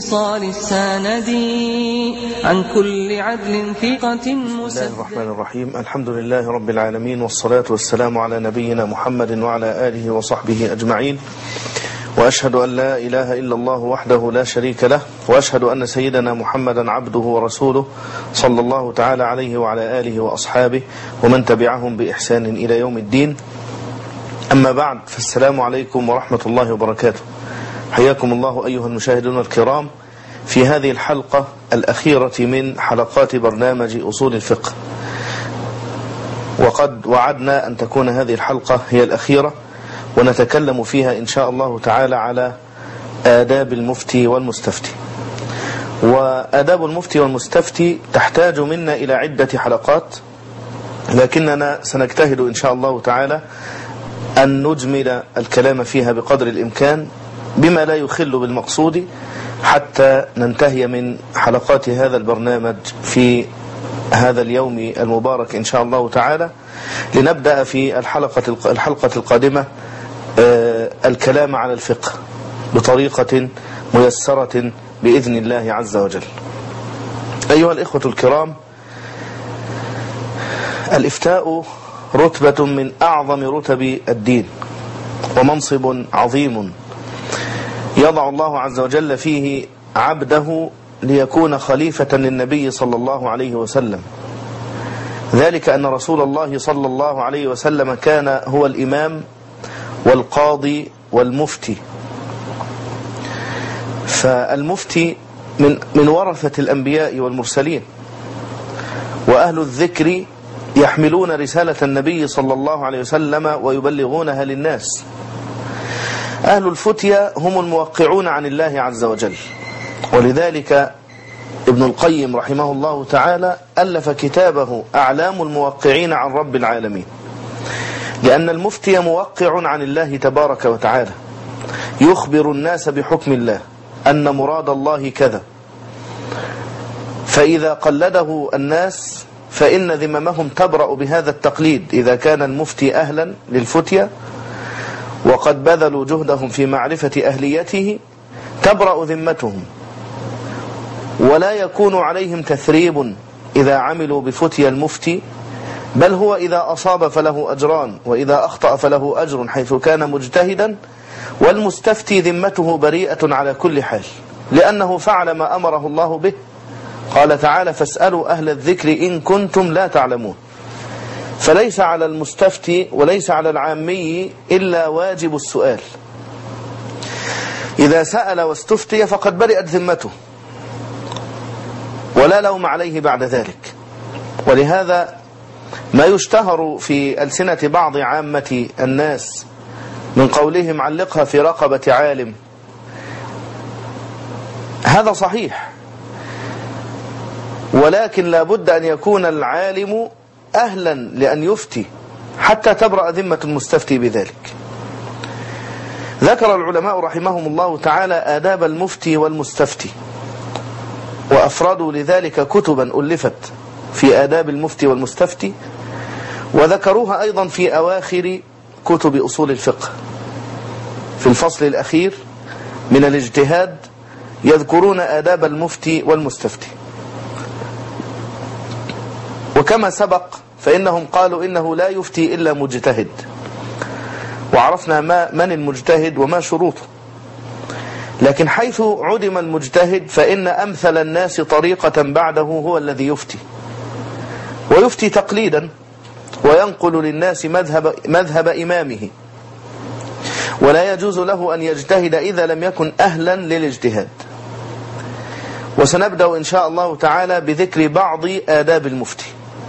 صال الساند عن كل عدل ثقة بسم الله الرحمن الرحيم. الحمد لله رب العالمين، والصلاة والسلام على نبينا محمد وعلى آله وصحبه أجمعين، وأشهد أن لا إله إلا الله وحده لا شريك له، وأشهد أن سيدنا محمدا عبده ورسوله صلى الله تعالى عليه وعلى آله وأصحابه ومن تبعهم بإحسان إلى يوم الدين. أما بعد، فالسلام عليكم ورحمة الله وبركاته. حياكم الله أيها المشاهدون الكرام في هذه الحلقة الأخيرة من حلقات برنامج أصول الفقه، وقد وعدنا أن تكون هذه الحلقة هي الأخيرة، ونتكلم فيها إن شاء الله تعالى على آداب المفتي والمستفتي. وآداب المفتي والمستفتي تحتاج منا إلى عدة حلقات، لكننا سنجتهد إن شاء الله تعالى أن نجمل الكلام فيها بقدر الإمكان بما لا يخل بالمقصود، حتى ننتهي من حلقات هذا البرنامج في هذا اليوم المبارك إن شاء الله تعالى، لنبدأ في الحلقة القادمة الكلام على الفقه بطريقة ميسرة بإذن الله عز وجل. أيها الإخوة الكرام، الإفتاء رتبة من أعظم رتب الدين، ومنصب عظيم يضع الله عز وجل فيه عبده ليكون خليفة للنبي صلى الله عليه وسلم، ذلك أن رسول الله صلى الله عليه وسلم كان هو الإمام والقاضي والمفتي. فالمفتي من ورثة الأنبياء والمرسلين، وأهل الذكر يحملون رسالة النبي صلى الله عليه وسلم ويبلغونها للناس. أهل الفتية هم الموقعون عن الله عز وجل، ولذلك ابن القيم رحمه الله تعالى ألف كتابه أعلام الموقعين عن رب العالمين، لأن المفتي موقع عن الله تبارك وتعالى، يخبر الناس بحكم الله أن مراد الله كذا، فإذا قلده الناس فإن ذممهم تبرأ بهذا التقليد إذا كان المفتي أهلا للفتية وقد بذلوا جهدهم في معرفة أهليته، تبرأ ذمتهم، ولا يكون عليهم تثريب إذا عملوا بفتية المفتي، بل هو إذا أصاب فله أجران، وإذا أخطأ فله أجر حيث كان مجتهدا، والمستفتي ذمته بريئة على كل حال، لأنه فعل ما أمره الله به. قال تعالى: فاسألوا أهل الذكر إن كنتم لا تعلمون. فليس على المستفتي وليس على العامي إلا واجب السؤال. إذا سأل واستفتي فقد برئت ذمته، ولا لوم عليه بعد ذلك. ولهذا ما يشتهر في ألسنة بعض عامة الناس من قولهم علقها في رقبة عالم، هذا صحيح، ولكن لا بد أن يكون العالم أهلا لأن يفتي حتى تبرأ ذمة المستفتي بذلك. ذكر العلماء رحمهم الله تعالى آداب المفتي والمستفتي، وأفردوا لذلك كتبا ألفت في آداب المفتي والمستفتي، وذكروها أيضا في أواخر كتب أصول الفقه. في الفصل الأخير من الاجتهاد يذكرون آداب المفتي والمستفتي. وكما سبق فإنهم قالوا إنه لا يفتي إلا مجتهد، وعرفنا من المجتهد وما شروطه. لكن حيث عدم المجتهد فإن أمثل الناس طريقة بعده هو الذي يفتي، ويفتي تقليدا، وينقل للناس مذهب إمامه، ولا يجوز له أن يجتهد إذا لم يكن أهلا للاجتهاد. وسنبدأ إن شاء الله تعالى بذكر بعض آداب المفتي.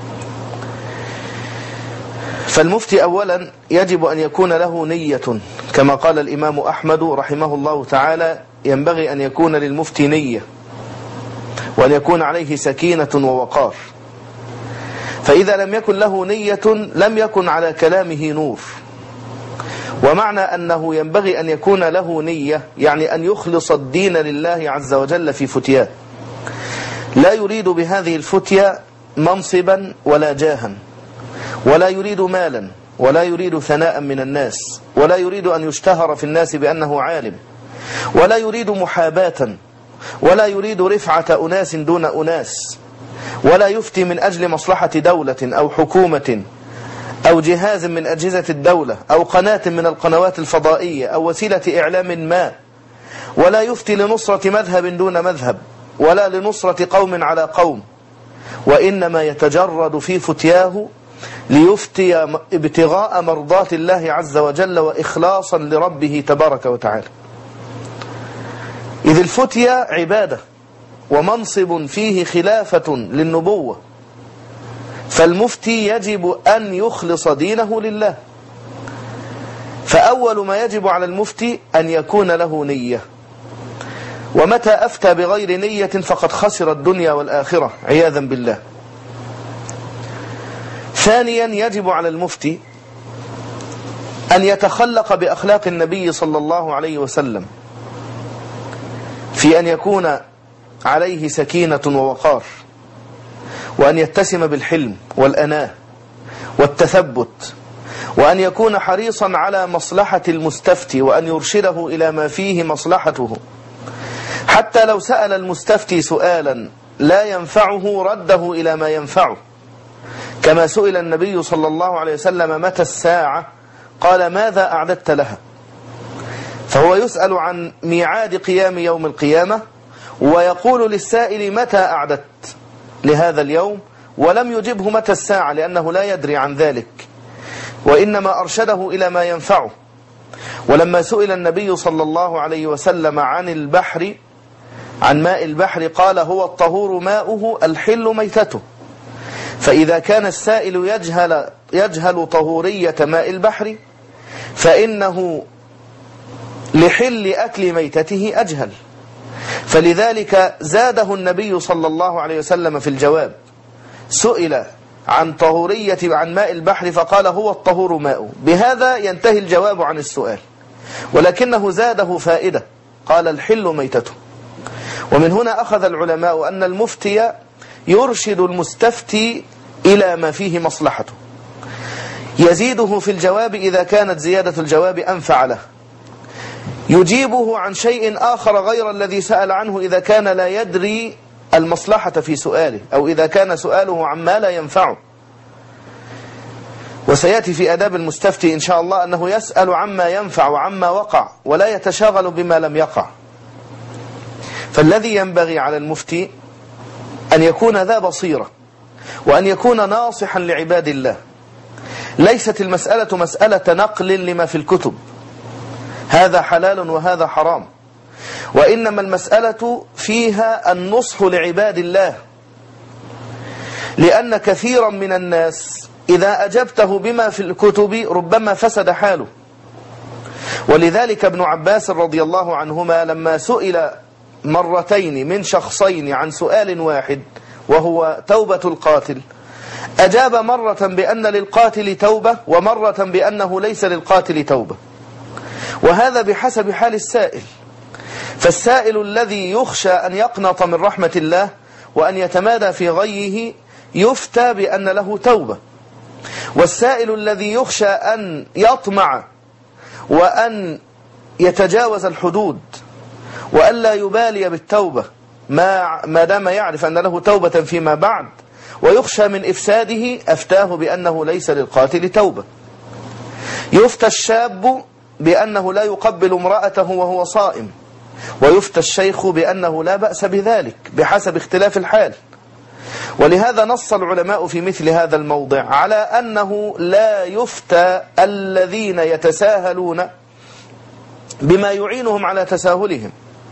فالمفتي أولا يجب أن يكون له نية، كما قال الإمام أحمد رحمه الله تعالى: ينبغي أن يكون للمفتي نية، وأن يكون عليه سكينة ووقار. فإذا لم يكن له نية لم يكن على كلامه نور. ومعنى أنه ينبغي أن يكون له نية يعني أن يخلص الدين لله عز وجل في فتياه، لا يريد بهذه الفتية منصبا ولا جاها، ولا يريد مالا، ولا يريد ثناء من الناس، ولا يريد أن يشتهر في الناس بأنه عالم، ولا يريد محاباة ولا يريد رفعة أناس دون أناس، ولا يفتي من أجل مصلحة دولة أو حكومة أو جهاز من أجهزة الدولة أو قناة من القنوات الفضائية أو وسيلة إعلام ما، ولا يفتي لنصرة مذهب دون مذهب ولا لنصرة قوم على قوم، وإنما يتجرد في فتياه ليفتي ابتغاء مرضات الله عز وجل وإخلاصا لربه تبارك وتعالى. إذ الفتية عبادة ومنصب فيه خلافة للنبوة، فالمفتي يجب أن يخلص دينه لله. فأول ما يجب على المفتي أن يكون له نية، ومتى أفتى بغير نية فقد خسر الدنيا والآخرة عياذا بالله. ثانيا يجب على المفتي أن يتخلق بأخلاق النبي صلى الله عليه وسلم، في أن يكون عليه سكينة ووقار، وأن يتسم بالحلم والأناة والتثبت، وأن يكون حريصا على مصلحة المستفتي وأن يرشده إلى ما فيه مصلحته، حتى لو سأل المستفتي سؤالا لا ينفعه رده إلى ما ينفعه، كما سئل النبي صلى الله عليه وسلم متى الساعة؟ قال ماذا أعددت لها؟ فهو يسأل عن ميعاد قيام يوم القيامة، ويقول للسائل متى أعددت لهذا اليوم؟ ولم يجبه متى الساعة لأنه لا يدري عن ذلك، وإنما أرشده إلى ما ينفعه. ولما سئل النبي صلى الله عليه وسلم عن البحر، عن ماء البحر، قال هو الطهور ماؤه الحل ميتته. فإذا كان السائل يجهل طهورية ماء البحر فإنه لحل أكل ميتته أجهل، فلذلك زاده النبي صلى الله عليه وسلم في الجواب. سئل عن طهورية عن ماء البحر فقال هو الطهور ماؤه، بهذا ينتهي الجواب عن السؤال، ولكنه زاده فائدة، قال الحل ميتته. ومن هنا أخذ العلماء أن المفتي يرشد المستفتي إلى ما فيه مصلحته، يزيده في الجواب إذا كانت زيادة الجواب أنفع له، يجيبه عن شيء آخر غير الذي سأل عنه إذا كان لا يدري المصلحة في سؤاله، أو إذا كان سؤاله عما لا ينفعه. وسيأتي في آداب المستفتي إن شاء الله أنه يسأل عما ينفع وعما وقع، ولا يتشاغل بما لم يقع. فالذي ينبغي على المفتي أن يكون ذا بصيرة، وأن يكون ناصحا لعباد الله. ليست المسألة مسألة نقل لما في الكتب، هذا حلال وهذا حرام، وإنما المسألة فيها النصح لعباد الله، لأن كثيرا من الناس إذا أجبته بما في الكتب ربما فسد حاله. ولذلك ابن عباس رضي الله عنهما لما سئل مرتين من شخصين عن سؤال واحد وهو توبة القاتل، أجاب مرة بأن للقاتل توبة ومرة بأنه ليس للقاتل توبة، وهذا بحسب حال السائل. فالسائل الذي يخشى أن يقنط من رحمة الله وأن يتمادى في غيه يفتى بأن له توبة، والسائل الذي يخشى أن يطمع وأن يتجاوز الحدود وأن لا يبالي بالتوبة ما دام يعرف أن له توبة فيما بعد ويخشى من إفساده، أفتاه بأنه ليس للقاتل توبة. يفتى الشاب بأنه لا يقبل امرأته وهو صائم، ويفتى الشيخ بأنه لا بأس بذلك بحسب اختلاف الحال. ولهذا نص العلماء في مثل هذا الموضع على أنه لا يفتى الذين يتساهلون بما يعينهم على تساهلهم.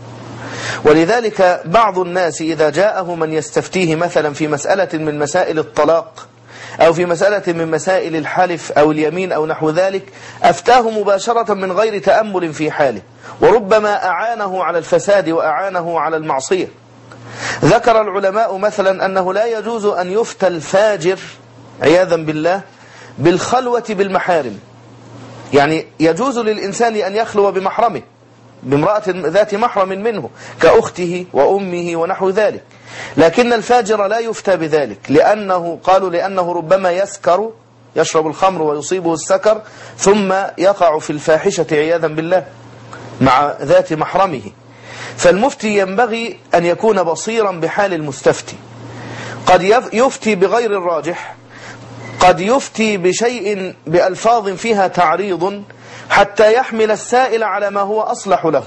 ولذلك بعض الناس إذا جاءه من يستفتيه مثلا في مسألة من مسائل الطلاق أو في مسألة من مسائل الحلف أو اليمين أو نحو ذلك، أفتاه مباشرة من غير تأمل في حاله، وربما أعانه على الفساد وأعانه على المعصية. ذكر العلماء مثلا أنه لا يجوز أن يفتى الفاجر عياذا بالله بالخلوة بالمحارم، يعني يجوز للإنسان أن يخلو بمحرمه بامرأة ذات محرم منه كأخته وأمه ونحو ذلك، لكن الفاجر لا يفتى بذلك، لأنه ربما يسكر، يشرب الخمر ويصيبه السكر ثم يقع في الفاحشة عياذا بالله مع ذات محرمه. فالمفتي ينبغي أن يكون بصيرا بحال المستفتي. قد يفتي بغير الراجح، قد يفتي بشيء بألفاظ فيها تعريض حتى يحمل السائل على ما هو أصلح له.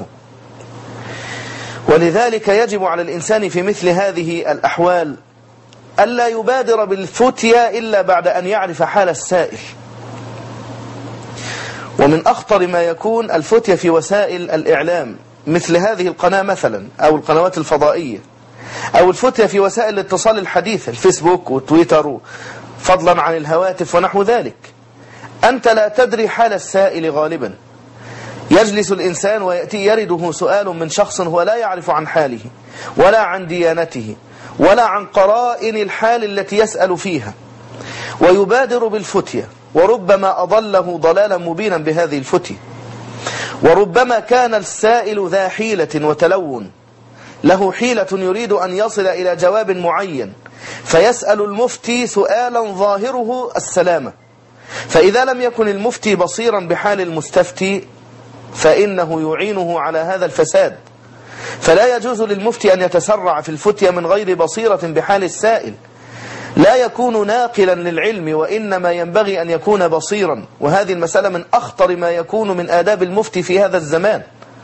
ولذلك يجب على الإنسان في مثل هذه الأحوال ألا يبادر بالفتيا إلا بعد أن يعرف حال السائل. ومن أخطر ما يكون الفتيا في وسائل الإعلام مثل هذه القناة مثلا، أو القنوات الفضائية، أو الفتيا في وسائل الاتصال الحديثة، الفيسبوك والتويتر، فضلا عن الهواتف ونحو ذلك. أنت لا تدري حال السائل غالبا. يجلس الإنسان ويأتي يرده سؤال من شخص هو لا يعرف عن حاله ولا عن ديانته ولا عن قرائن الحال التي يسأل فيها، ويبادر بالفتية، وربما أضله ضلالا مبينا بهذه الفتية. وربما كان السائل ذا حيلة وتلون، له حيلة يريد أن يصل إلى جواب معين، فيسأل المفتي سؤالا ظاهره السلامة. فإذا لم يكن المفتي بصيرا بحال المستفتي فإنه يعينه على هذا الفساد. فلا يجوز للمفتي أن يتسرع في الفتية من غير بصيرة بحال السائل، لا يكون ناقلا للعلم، وإنما ينبغي أن يكون بصيرا. وهذه المسألة من أخطر ما يكون من آداب المفتي في هذا الزمان.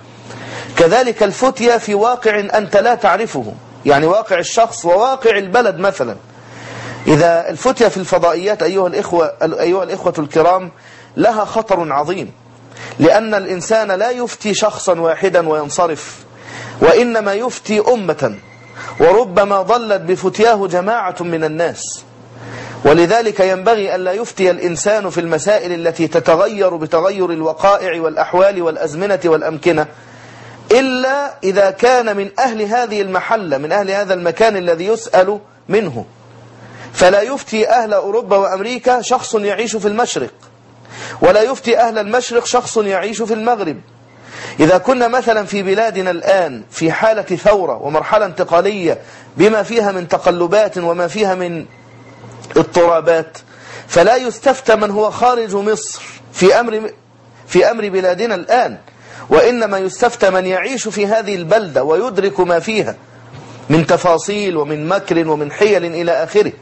كذلك الفتية في واقع أنت لا تعرفه، يعني واقع الشخص وواقع البلد مثلا. إذا الفتية في الفضائيات أيها الإخوة الكرام لها خطر عظيم، لأن الإنسان لا يفتي شخصا واحدا وينصرف، وإنما يفتي أمة، وربما ضلت بفتياه جماعة من الناس. ولذلك ينبغي أن لا يفتي الإنسان في المسائل التي تتغير بتغير الوقائع والأحوال والأزمنة والأمكنة إلا إذا كان من أهل هذه المحلة، من أهل هذا المكان الذي يسأل منه. فلا يفتي أهل أوروبا وأمريكا شخص يعيش في المشرق، ولا يفتي أهل المشرق شخص يعيش في المغرب. إذا كنا مثلا في بلادنا الآن في حالة ثورة ومرحلة انتقالية بما فيها من تقلبات وما فيها من اضطرابات، فلا يستفتى من هو خارج مصر في أمر بلادنا الآن، وإنما يستفتى من يعيش في هذه البلدة ويدرك ما فيها من تفاصيل ومن مكر ومن حيل إلى آخره.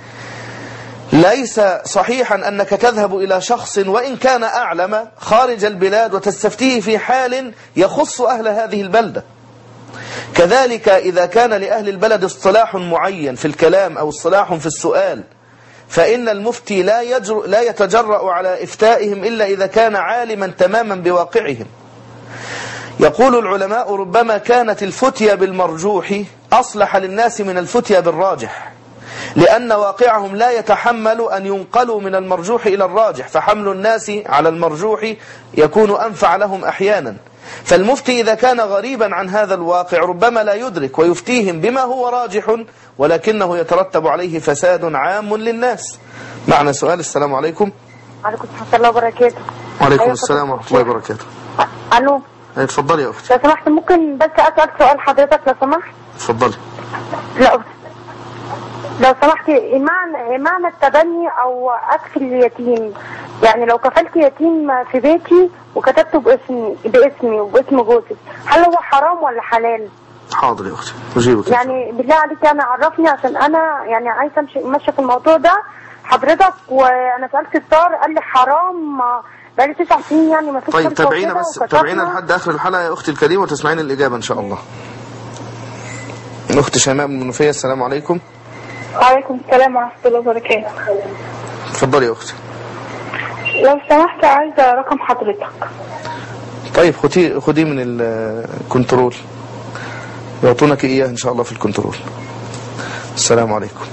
ليس صحيحا أنك تذهب إلى شخص وإن كان أعلم خارج البلاد وتستفتيه في حال يخص أهل هذه البلدة. كذلك إذا كان لأهل البلد اصطلاح معين في الكلام أو اصطلاح في السؤال، فإن المفتي لا يتجرأ على إفتائهم إلا إذا كان عالما تماما بواقعهم. يقول العلماء ربما كانت الفتية بالمرجوح أصلح للناس من الفتية بالراجح، لأن واقعهم لا يتحمل أن ينقلوا من المرجوح إلى الراجح، فحمل الناس على المرجوح يكون أنفع لهم أحيانا. فالمفتي إذا كان غريبا عن هذا الواقع ربما لا يدرك ويفتيهم بما هو راجح، ولكنه يترتب عليه فساد عام للناس. معنا سؤال. السلام عليكم. وعليكم السلام وبركاته. وعليكم السلام ورحمة الله وبركاته. ألو. اتفضلي يا أختي. لو سمحت ممكن بس أسأل سؤال حضرتك لو سمحت؟ اتفضلي. لو سمحت، إيه معنى التبني أو أكفل اليتيم؟ يعني لو كفلت يتيم في بيتي وكتبته باسمي وباسم جوزي، هل هو حرام ولا حلال؟ حاضر يا أختي أجيبك. يعني بالله عليك أنا عرفني، عشان أنا يعني عايزة أمشي في الموضوع ده حضرتك. وأنا سألت الدار قال لي حرام بقالي 9 سنين، يعني ما فيش. طيب تابعينا لحد آخر الحلقة يا أختي الكريمة وتسمعين الإجابة إن شاء الله. أخت شيماء من المنوفية. السلام عليكم. وعليكم السلام ورحمة الله وبركاته. اتفضلي يا أختي. لو سمحت عايزة رقم حضرتك. طيب خديه من الكنترول، يعطونك إياه إن شاء الله في الكنترول. السلام عليكم.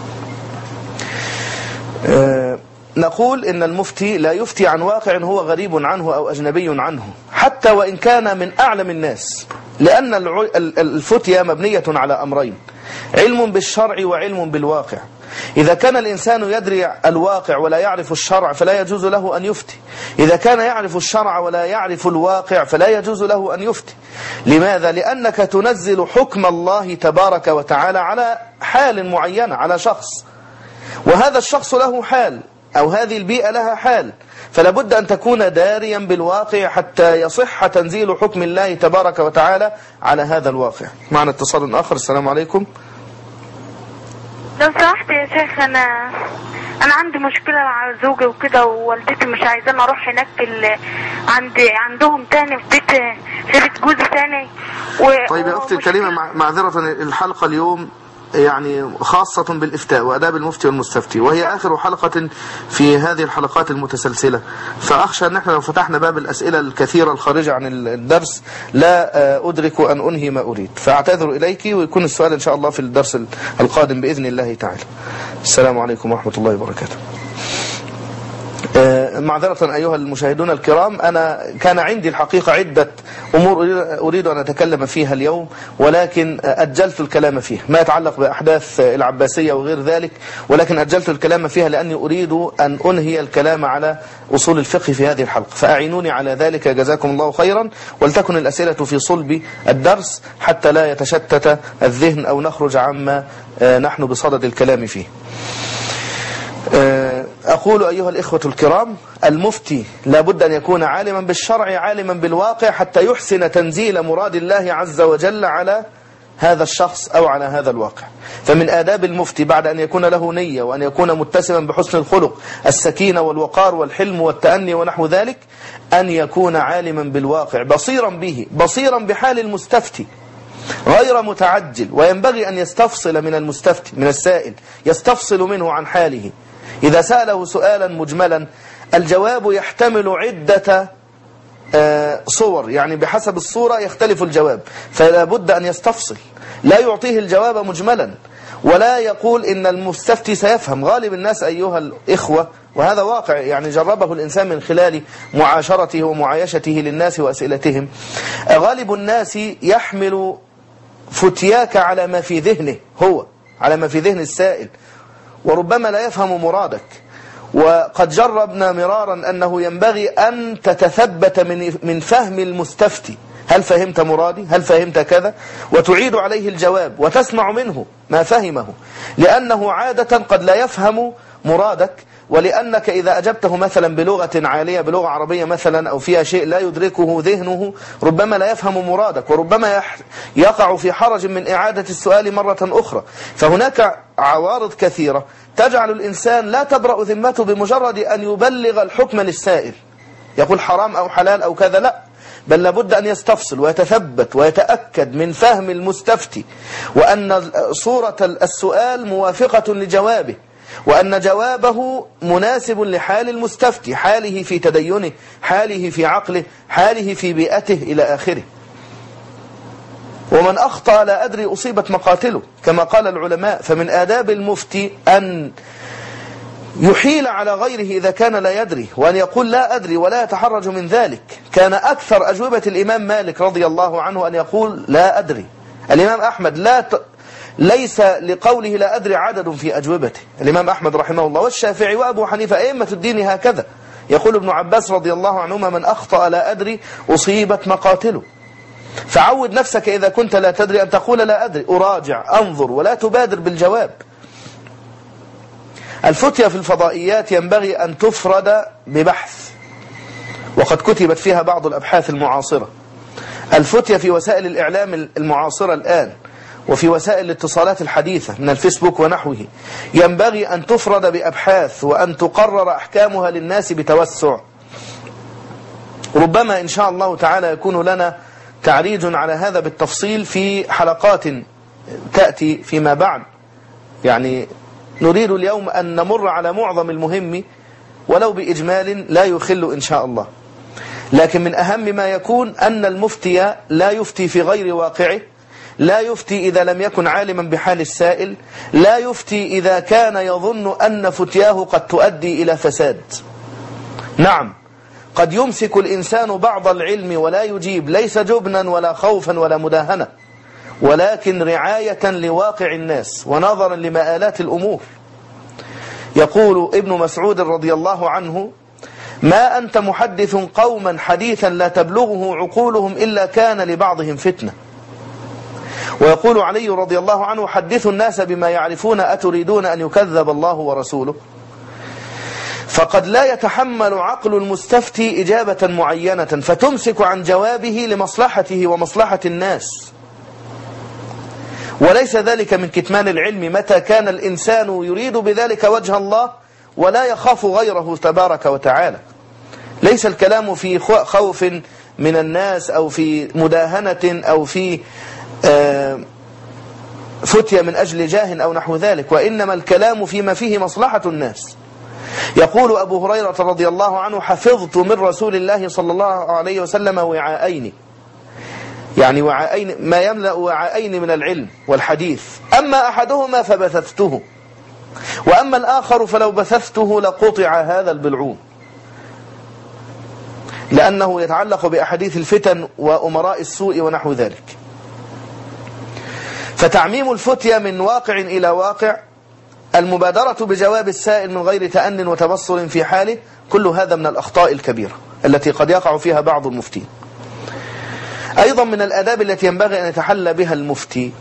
نقول إن المفتي لا يفتي عن واقع هو غريب عنه أو أجنبي عنه، حتى وإن كان من أعلم الناس، لأن الفتية مبنية على أمرين: علم بالشرع وعلم بالواقع. إذا كان الإنسان يدري الواقع ولا يعرف الشرع فلا يجوز له أن يفتي. إذا كان يعرف الشرع ولا يعرف الواقع فلا يجوز له أن يفتي. لماذا؟ لأنك تنزل حكم الله تبارك وتعالى على حال معينة، على شخص، وهذا الشخص له حال أو هذه البيئة لها حال، فلا بد أن تكون داريا بالواقع حتى يصح تنزيل حكم الله تبارك وتعالى على هذا الواقع. معنا اتصال آخر. السلام عليكم. لو سمحت يا شيخ، انا عندي مشكله مع زوجي وكده، ووالدتي مش عايزاني اروح هناك عندهم تاني في بيت جوزي تاني. طيب يا اختي الكريمه، معذره الحلقه اليوم يعني خاصة بالإفتاء وأداب المفتي والمستفتي، وهي آخر حلقة في هذه الحلقات المتسلسلة، فأخشى أن احنا لو فتحنا باب الأسئلة الكثيرة الخارجة عن الدرس لا أدرك أن أنهي ما أريد، فأعتذر إليك، ويكون السؤال إن شاء الله في الدرس القادم بإذن الله تعالى. السلام عليكم ورحمة الله وبركاته. معذرة أيها المشاهدون الكرام، أنا كان عندي الحقيقة عدة أمور أريد أن أتكلم فيها اليوم، ولكن أجلت الكلام فيها ما يتعلق بأحداث العباسية وغير ذلك، ولكن أجلت الكلام فيها لأني أريد أن أنهي الكلام على أصول الفقه في هذه الحلقة، فأعينوني على ذلك جزاكم الله خيرا، ولتكن الأسئلة في صلب الدرس حتى لا يتشتت الذهن أو نخرج عما نحن بصدد الكلام فيه. أقول أيها الإخوة الكرام، المفتي لابد أن يكون عالما بالشرع عالما بالواقع حتى يحسن تنزيل مراد الله عز وجل على هذا الشخص أو على هذا الواقع. فمن آداب المفتي بعد أن يكون له نية وأن يكون متسما بحسن الخلق، السكينة والوقار والحلم والتأني ونحو ذلك، أن يكون عالما بالواقع بصيرا به، بصيرا بحال المستفتي غير متعجل، وينبغي أن يستفصل من المستفتي من السائل، يستفصل منه عن حاله. إذا سأله سؤالا مجملا الجواب يحتمل عدة صور، يعني بحسب الصورة يختلف الجواب، فلا بد أن يستفصل، لا يعطيه الجواب مجملا ولا يقول إن المستفتي سيفهم. غالب الناس أيها الإخوة، وهذا واقع يعني جربه الإنسان من خلال معاشرته ومعايشته للناس وأسئلتهم، غالب الناس يحمل فتياك على ما في ذهنه هو، على ما في ذهن السائل، وربما لا يفهم مرادك. وقد جربنا مرارا أنه ينبغي أن تتثبت من فهم المستفتي، هل فهمت مرادي؟ هل فهمت كذا؟ وتعيد عليه الجواب وتسمع منه ما فهمه، لأنه عادة قد لا يفهم مرادك، ولأنك إذا أجبته مثلا بلغة عالية، بلغة عربية مثلا، أو فيها شيء لا يدركه ذهنه، ربما لا يفهم مرادك، وربما يقع في حرج من إعادة السؤال مرة أخرى. فهناك عوارض كثيرة تجعل الإنسان لا تبرأ ذمته بمجرد أن يبلغ الحكم للسائل، يقول حرام أو حلال أو كذا، لا، بل لابد أن يستفصل ويتثبت ويتأكد من فهم المستفتي، وأن صورة السؤال موافقة لجوابه، وأن جوابه مناسب لحال المستفتي، حاله في تدينه، حاله في عقله، حاله في بيئته إلى آخره. ومن أخطأ لا أدري أصيبت مقاتله كما قال العلماء. فمن آداب المفتي أن يحيل على غيره إذا كان لا يدري، وأن يقول لا أدري ولا يتحرج من ذلك. كان أكثر أجوبة الإمام مالك رضي الله عنه أن يقول لا أدري. الإمام أحمد ليس لقوله لا أدري عدد في أجوبته، الإمام أحمد رحمه الله والشافعي وأبو حنيفة أئمة الدين هكذا. يقول ابن عباس رضي الله عنهما من أخطأ لا أدري أصيبت مقاتله. فعود نفسك إذا كنت لا تدري أن تقول لا أدري، أراجع، أنظر، ولا تبادر بالجواب. الفتية في الفضائيات ينبغي أن تفرد ببحث، وقد كتبت فيها بعض الأبحاث المعاصرة. الفتية في وسائل الإعلام المعاصرة الآن، وفي وسائل الاتصالات الحديثة من الفيسبوك ونحوه، ينبغي أن تفرد بأبحاث، وأن تقرر أحكامها للناس بتوسع. ربما إن شاء الله تعالى يكون لنا تعريج على هذا بالتفصيل في حلقات تأتي فيما بعد. يعني نريد اليوم أن نمر على معظم المهم ولو بإجمال لا يخل إن شاء الله. لكن من أهم ما يكون أن المفتي لا يفتي في غير واقعه، لا يفتي إذا لم يكن عالما بحال السائل، لا يفتي إذا كان يظن أن فتياه قد تؤدي إلى فساد. نعم، قد يمسك الإنسان بعض العلم ولا يجيب، ليس جبنا ولا خوفا ولا مداهنة، ولكن رعاية لواقع الناس ونظرا لمآلات الأمور. يقول ابن مسعود رضي الله عنه: ما أنت محدث قوما حديثا لا تبلغه عقولهم إلا كان لبعضهم فتنة. ويقول علي رضي الله عنه: حدثوا الناس بما يعرفون أتريدون أن يكذب الله ورسوله. فقد لا يتحمل عقل المستفتي إجابة معينة فتمسك عن جوابه لمصلحته ومصلحة الناس، وليس ذلك من كتمان العلم متى كان الإنسان يريد بذلك وجه الله ولا يخاف غيره تبارك وتعالى. ليس الكلام في خوف من الناس أو في مداهنة أو في فتية من أجل جاه أو نحو ذلك، وإنما الكلام فيما فيه مصلحة الناس. يقول أبو هريرة رضي الله عنه: حفظت من رسول الله صلى الله عليه وسلم وعاءين، يعني وعاءين ما يملأ وعاءين من العلم والحديث، أما أحدهما فبثثته وأما الآخر فلو بثثته لقطع هذا البلعوم، لأنه يتعلق بأحاديث الفتن وأمراء السوء ونحو ذلك. فتعميم الفتية من واقع إلى واقع، المبادرة بجواب السائل من غير تأن وتبصر في حاله، كل هذا من الأخطاء الكبيرة التي قد يقع فيها بعض المفتين. أيضا من الآداب التي ينبغي أن يتحلى بها المفتي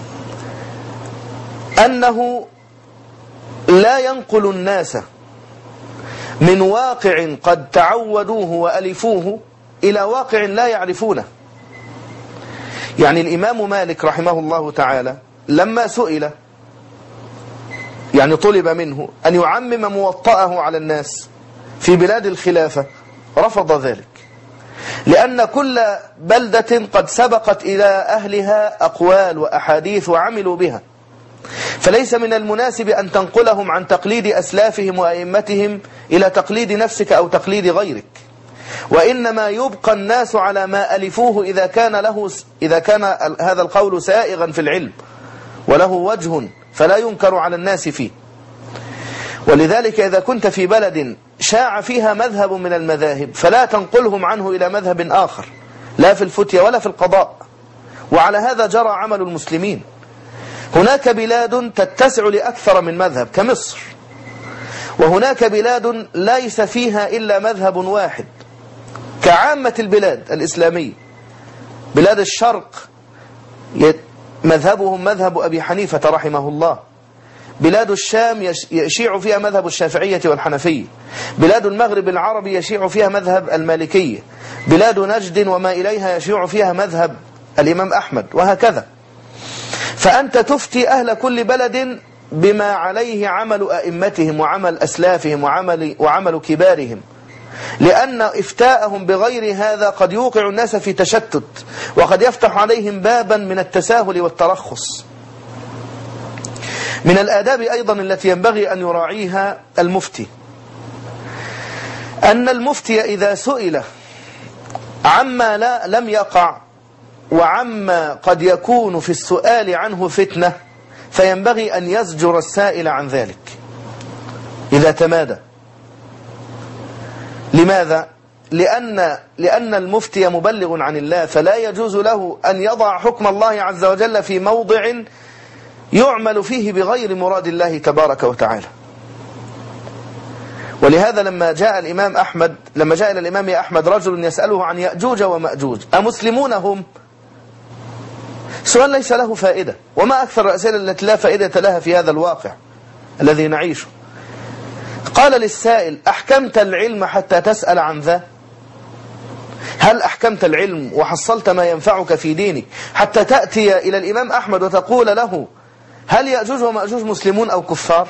أنه لا ينقل الناس من واقع قد تعودوه وألفوه إلى واقع لا يعرفونه. يعني الإمام مالك رحمه الله تعالى لما سئل، يعني طلب منه أن يعمم موطأه على الناس في بلاد الخلافة، رفض ذلك، لأن كل بلدة قد سبقت إلى أهلها أقوال وأحاديث وعملوا بها، فليس من المناسب أن تنقلهم عن تقليد أسلافهم وأئمتهم إلى تقليد نفسك أو تقليد غيرك، وإنما يبقى الناس على ما ألفوه إذا كان هذا القول سائغا في العلم وله وجه فلا ينكر على الناس فيه. ولذلك إذا كنت في بلد شاع فيها مذهب من المذاهب فلا تنقلهم عنه إلى مذهب آخر، لا في الفتية ولا في القضاء. وعلى هذا جرى عمل المسلمين. هناك بلاد تتسع لأكثر من مذهب كمصر، وهناك بلاد ليس فيها إلا مذهب واحد كعامة البلاد الإسلامية. بلاد الشرق مذهبهم مذهب أبي حنيفة رحمه الله، بلاد الشام يشيع فيها مذهب الشافعية والحنفية، بلاد المغرب العربي يشيع فيها مذهب المالكية، بلاد نجد وما إليها يشيع فيها مذهب الإمام أحمد، وهكذا. فأنت تفتي أهل كل بلد بما عليه عمل أئمتهم وعمل أسلافهم وعمل كبارهم، لأن إفتاءهم بغير هذا قد يوقع الناس في تشتت، وقد يفتح عليهم بابا من التساهل والترخص. من الآداب أيضا التي ينبغي أن يراعيها المفتي أن المفتي إذا سئل عما لم يقع وعما قد يكون في السؤال عنه فتنة، فينبغي أن يزجر السائل عن ذلك إذا تمادى. لماذا؟ لأن المفتي مبلغ عن الله، فلا يجوز له أن يضع حكم الله عز وجل في موضع يعمل فيه بغير مراد الله تبارك وتعالى. ولهذا لما جاء إلى الإمام أحمد رجل يسأله عن يأجوج ومأجوج أمسلمون هم؟ سؤال ليس له فائدة، وما أكثر الأسئلة التي لا فائدة لها في هذا الواقع الذي نعيشه. قال للسائل: أحكمت العلم حتى تسأل عن ذا؟ هل أحكمت العلم وحصلت ما ينفعك في دينك حتى تأتي إلى الإمام أحمد وتقول له: هل يأجوج ومأجوج مسلمون أو كفار؟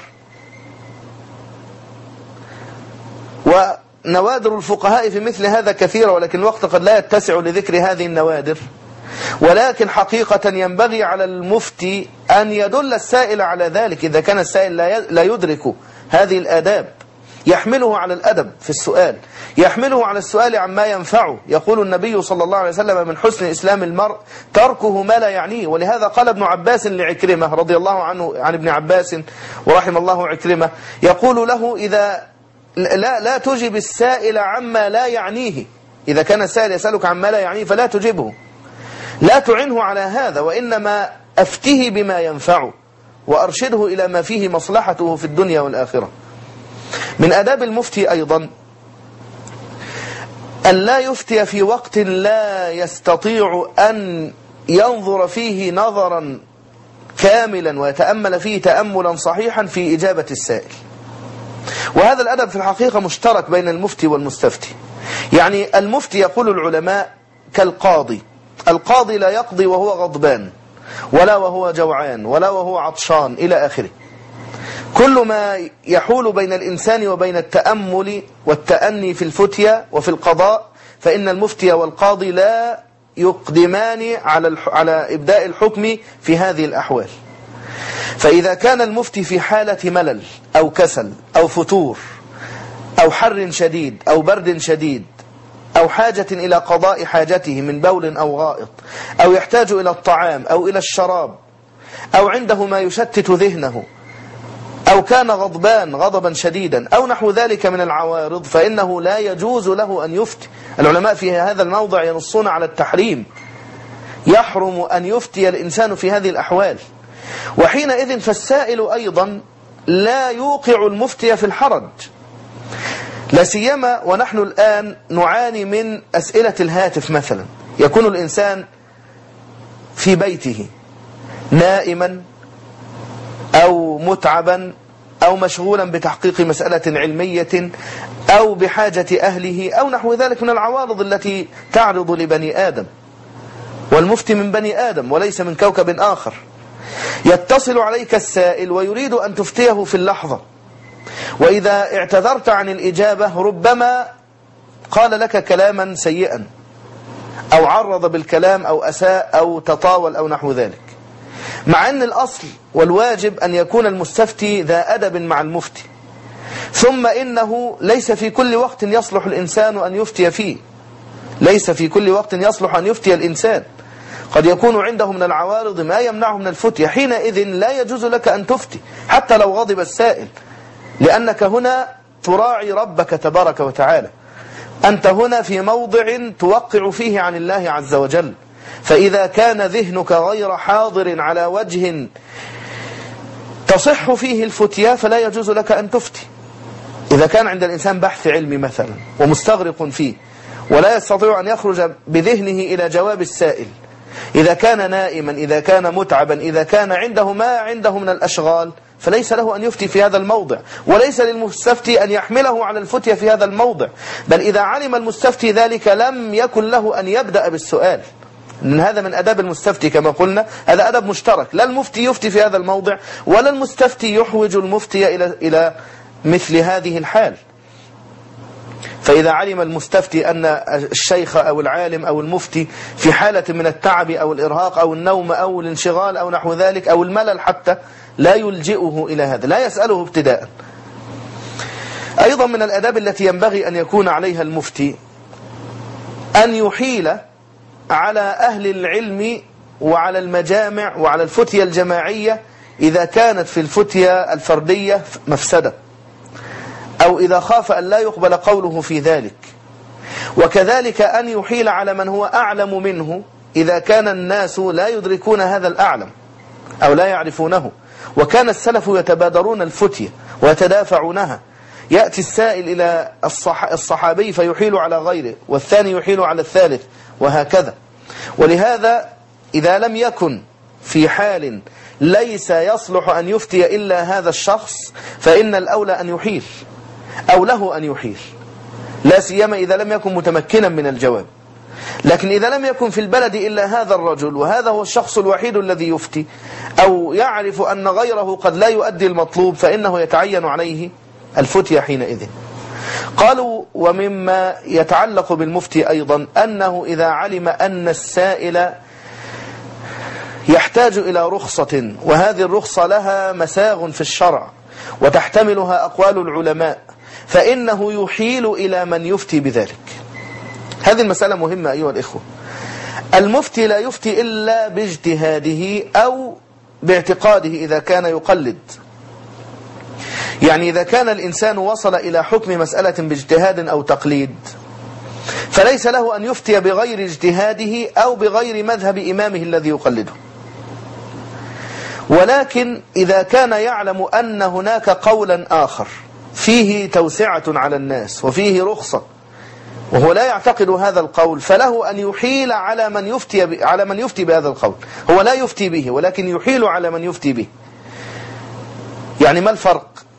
ونوادر الفقهاء في مثل هذا كثيرة، ولكن الوقت قد لا يتسع لذكر هذه النوادر. ولكن حقيقة ينبغي على المفتي أن يدل السائل على ذلك إذا كان السائل لا يدرك هذه الآداب. يحمله على الأدب في السؤال، يحمله على السؤال عما ينفعه. يقول النبي صلى الله عليه وسلم: من حسن إسلام المرء تركه ما لا يعنيه. ولهذا قال ابن عباس لعكرمة رضي الله عنه عن ابن عباس ورحم الله عكرمة، يقول له: إذا لا تجب السائل عما لا يعنيه. إذا كان السائل يسألك عما لا يعنيه فلا تجبه، لا تعنه على هذا، وإنما أفته بما ينفعه وأرشده إلى ما فيه مصلحته في الدنيا والآخرة. من آداب المفتي أيضا أن لا يفتي في وقت لا يستطيع أن ينظر فيه نظرا كاملا ويتأمل فيه تأملا صحيحا في إجابة السائل. وهذا الأدب في الحقيقة مشترك بين المفتي والمستفتي. يعني المفتي يقول العلماء كالقاضي، القاضي لا يقضي وهو غضبان ولا وهو جوعان ولا وهو عطشان إلى آخره. كل ما يحول بين الإنسان وبين التأمل والتأني في الفتية وفي القضاء فإن المفتي والقاضي لا يقدمان على إبداء الحكم في هذه الأحوال. فإذا كان المفتي في حالة ملل أو كسل أو فتور أو حر شديد أو برد شديد أو حاجة إلى قضاء حاجته من بول أو غائط أو يحتاج إلى الطعام أو إلى الشراب أو عنده ما يشتت ذهنه أو كان غضبان غضبا شديدا أو نحو ذلك من العوارض فإنه لا يجوز له أن يفتي. العلماء في هذا الموضع ينصون على التحريم، يحرم أن يفتي الإنسان في هذه الأحوال. وحينئذ فالسائل أيضا لا يوقع المفتي في الحرج، لا سيما ونحن الآن نعاني من أسئلة الهاتف مثلا. يكون الإنسان في بيته نائما أو متعبا أو مشغولا بتحقيق مسألة علمية أو بحاجة أهله أو نحو ذلك من العوارض التي تعرض لبني آدم، والمفتي من بني آدم وليس من كوكب آخر. يتصل عليك السائل ويريد أن تفتيه في اللحظة، وإذا اعتذرت عن الإجابة ربما قال لك كلاما سيئا أو عرض بالكلام أو أساء أو تطاول أو نحو ذلك، مع أن الأصل والواجب أن يكون المستفتي ذا أدب مع المفتي. ثم إنه ليس في كل وقت يصلح الإنسان أن يفتي فيه، ليس في كل وقت يصلح أن يفتي الإنسان، قد يكون عنده من العوارض ما يمنعه من الفتية. حينئذ لا يجوز لك أن تفتي حتى لو غضب السائل، لأنك هنا تراعي ربك تبارك وتعالى، أنت هنا في موضع توقع فيه عن الله عز وجل. فإذا كان ذهنك غير حاضر على وجه تصح فيه الفتية فلا يجوز لك أن تفتي. إذا كان عند الإنسان بحث علمي مثلا ومستغرق فيه ولا يستطيع أن يخرج بذهنه إلى جواب السائل، إذا كان نائما، إذا كان متعبا، إذا كان عنده ما عنده من الأشغال، فليس له أن يفتي في هذا الموضع، وليس للمستفتي أن يحمله على الفتية في هذا الموضع. بل إذا علم المستفتي ذلك لم يكن له أن يبدأ بالسؤال، إن هذا من أداب المستفتي كما قلنا، هذا أدب مشترك، لا المفتي يفتي في هذا الموضع ولا المستفتي يحوج المفتي إلى مثل هذه الحال. فإذا علم المستفتي أن الشيخ أو العالم أو المفتي في حالة من التعب أو الإرهاق أو النوم أو الانشغال أو نحو ذلك أو الملل حتى، لا يلجئه إلى هذا، لا يسأله ابتداء. أيضا من الأداب التي ينبغي أن يكون عليها المفتي أن يحيل على أهل العلم وعلى المجامع وعلى الفتية الجماعية إذا كانت في الفتية الفردية مفسدة، أو إذا خاف أن لا يقبل قوله في ذلك. وكذلك أن يحيل على من هو أعلم منه إذا كان الناس لا يدركون هذا الأعلم أو لا يعرفونه. وكان السلف يتبادرون الفتية ويتدافعونها، يأتي السائل إلى الصحابي فيحيل على غيره، والثاني يحيل على الثالث، وهكذا. ولهذا إذا لم يكن في حال ليس يصلح أن يفتي إلا هذا الشخص فإن الأولى أن يحيل أو له أن يحيل، لا سيما إذا لم يكن متمكنا من الجواب. لكن إذا لم يكن في البلد إلا هذا الرجل وهذا هو الشخص الوحيد الذي يفتي، أو يعرف أن غيره قد لا يؤدي المطلوب، فإنه يتعين عليه الفتية حينئذ. قالوا ومما يتعلق بالمفتي أيضا أنه إذا علم أن السائل يحتاج إلى رخصة، وهذه الرخصة لها مساغ في الشرع وتحتملها أقوال العلماء، فإنه يحيل إلى من يفتي بذلك. هذه المسألة مهمة أيها الإخوة. المفتي لا يفتي إلا باجتهاده أو باعتقاده إذا كان يقلد. يعني إذا كان الإنسان وصل إلى حكم مسألة باجتهاد أو تقليد فليس له أن يفتي بغير اجتهاده أو بغير مذهب إمامه الذي يقلده. ولكن إذا كان يعلم أن هناك قولا آخر فيه توسعة على الناس وفيه رخصة وهو لا يعتقد هذا القول، فله أن يحيل على من يفتي بهذا القول. هو لا يفتي به ولكن يحيل على من يفتي به. يعني ما الفرق؟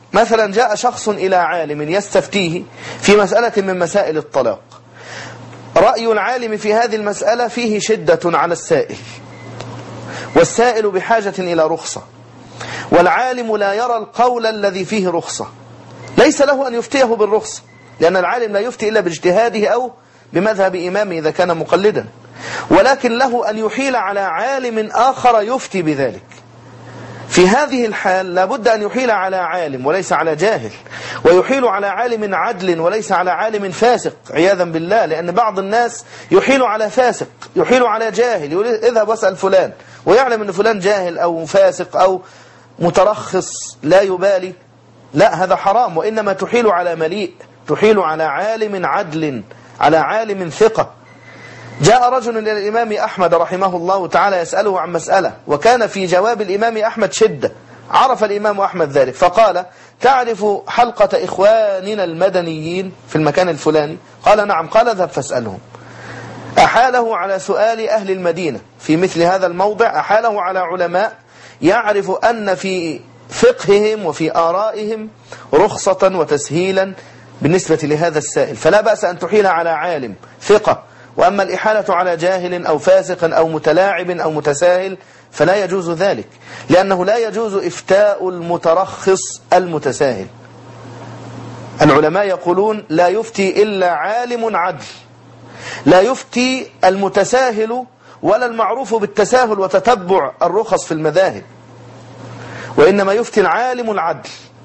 مثلا جاء شخص إلى عالم يستفتيه في مسألة من مسائل الطلاق، رأي العالم في هذه المسألة فيه شدة على السائل، والسائل بحاجة إلى رخصة، والعالم لا يرى القول الذي فيه رخصة، ليس له أن يفتيه بالرخصة، لأن العالم لا يفتي إلا باجتهاده أو بمذهب إمامه إذا كان مقلدا، ولكن له أن يحيل على عالم آخر يفتي بذلك. في هذه الحال لابد أن يحيل على عالم وليس على جاهل، ويحيل على عالم عدل وليس على عالم فاسق عياذا بالله، لأن بعض الناس يحيل على فاسق، يحيل على جاهل، يقول اذهب واسأل فلان، ويعلم أن فلان جاهل أو فاسق أو مترخص لا يبالي. لا، هذا حرام، وإنما تحيل على مليء، تحيل على عالم عدل، على عالم ثقة. جاء رجل إلى الإمام أحمد رحمه الله تعالى يسأله عن مسألة، وكان في جواب الإمام أحمد شدة، عرف الإمام أحمد ذلك، فقال: تعرف حلقة إخواننا المدنيين في المكان الفلاني؟ قال: نعم. قال: اذهب فاسألهم. أحاله على سؤال أهل المدينة في مثل هذا الموضع، أحاله على علماء يعرف أن في فقههم وفي آرائهم رخصة وتسهيلا بالنسبة لهذا السائل، فلا بأس أن تحيل على عالم ثقة. وأما الإحالة على جاهل أو فاسق أو متلاعب أو متساهل فلا يجوز ذلك، لأنه لا يجوز إفتاء المترخص المتساهل. العلماء يقولون: لا يفتي إلا عالم عدل، لا يفتي المتساهل ولا المعروف بالتساهل وتتبع الرخص في المذاهب، وإنما يفتي العالم العدل.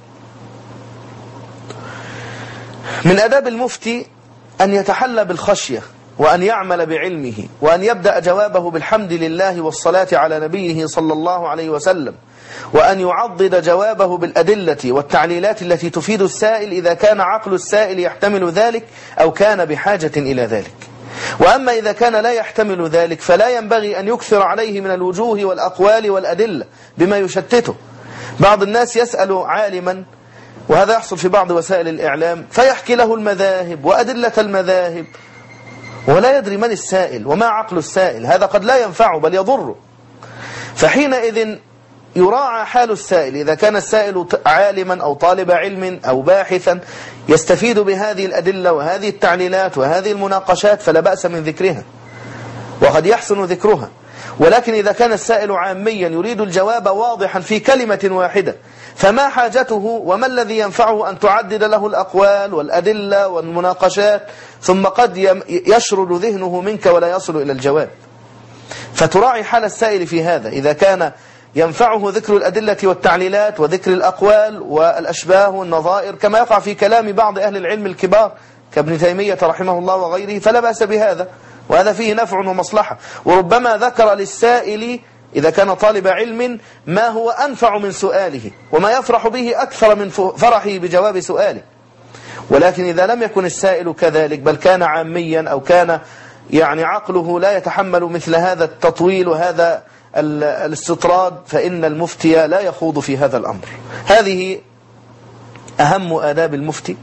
من آداب المفتي أن يتحلى بالخشية، وأن يعمل بعلمه، وأن يبدأ جوابه بالحمد لله والصلاة على نبيه صلى الله عليه وسلم، وأن يعضد جوابه بالأدلة والتعليلات التي تفيد السائل إذا كان عقل السائل يحتمل ذلك أو كان بحاجة إلى ذلك. وأما إذا كان لا يحتمل ذلك فلا ينبغي أن يكثر عليه من الوجوه والأقوال والأدلة بما يشتته. بعض الناس يسأل عالما، وهذا يحصل في بعض وسائل الإعلام، فيحكي له المذاهب وأدلة المذاهب ولا يدري من السائل وما عقل السائل، هذا قد لا ينفعه بل يضره. فحينئذ يراعى حال السائل، إذا كان السائل عالما أو طالب علم أو باحثا يستفيد بهذه الأدلة وهذه التعليلات وهذه المناقشات فلا بأس من ذكرها، وقد يحسن ذكرها. ولكن إذا كان السائل عاميا يريد الجواب واضحا في كلمة واحدة، فما حاجته وما الذي ينفعه أن تعدد له الأقوال والأدلة والمناقشات، ثم قد يشرد ذهنه منك ولا يصل إلى الجواب. فتراعي حال السائل في هذا، إذا كان ينفعه ذكر الأدلة والتعليلات وذكر الأقوال والأشباه والنظائر كما يقع في كلام بعض أهل العلم الكبار كابن تيمية رحمه الله وغيره، فلا بأس بهذا، وهذا فيه نفع ومصلحة. وربما ذكر للسائل إذا كان طالب علم ما هو أنفع من سؤاله وما يفرح به أكثر من فرحه بجواب سؤاله. ولكن إذا لم يكن السائل كذلك بل كان عاميا أو كان عقله لا يتحمل مثل هذا التطويل وهذا الاستطراد، فإن المفتي لا يخوض في هذا الأمر. هذه أهم آداب المفتي.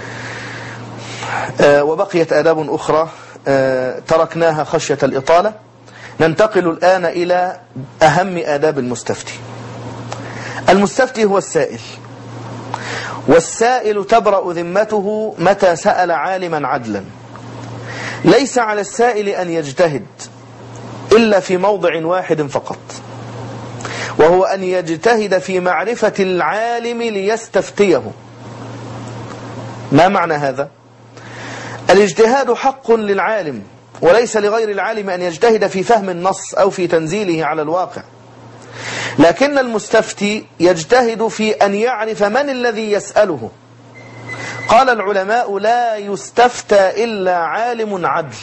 وبقيت آداب أخرى تركناها خشية الإطالة. ننتقل الآن إلى أهم آداب المستفتي. المستفتي هو السائل، والسائل تبرأ ذمته متى سأل عالما عدلا. ليس على السائل أن يجتهد إلا في موضع واحد فقط، وهو أن يجتهد في معرفة العالم ليستفتيه. ما معنى هذا؟ الاجتهاد حق للعالم، وليس لغير العالم أن يجتهد في فهم النص أو في تنزيله على الواقع، لكن المستفتي يجتهد في أن يعرف من الذي يسأله. قال العلماء: لا يستفتى إلا عالم عدل.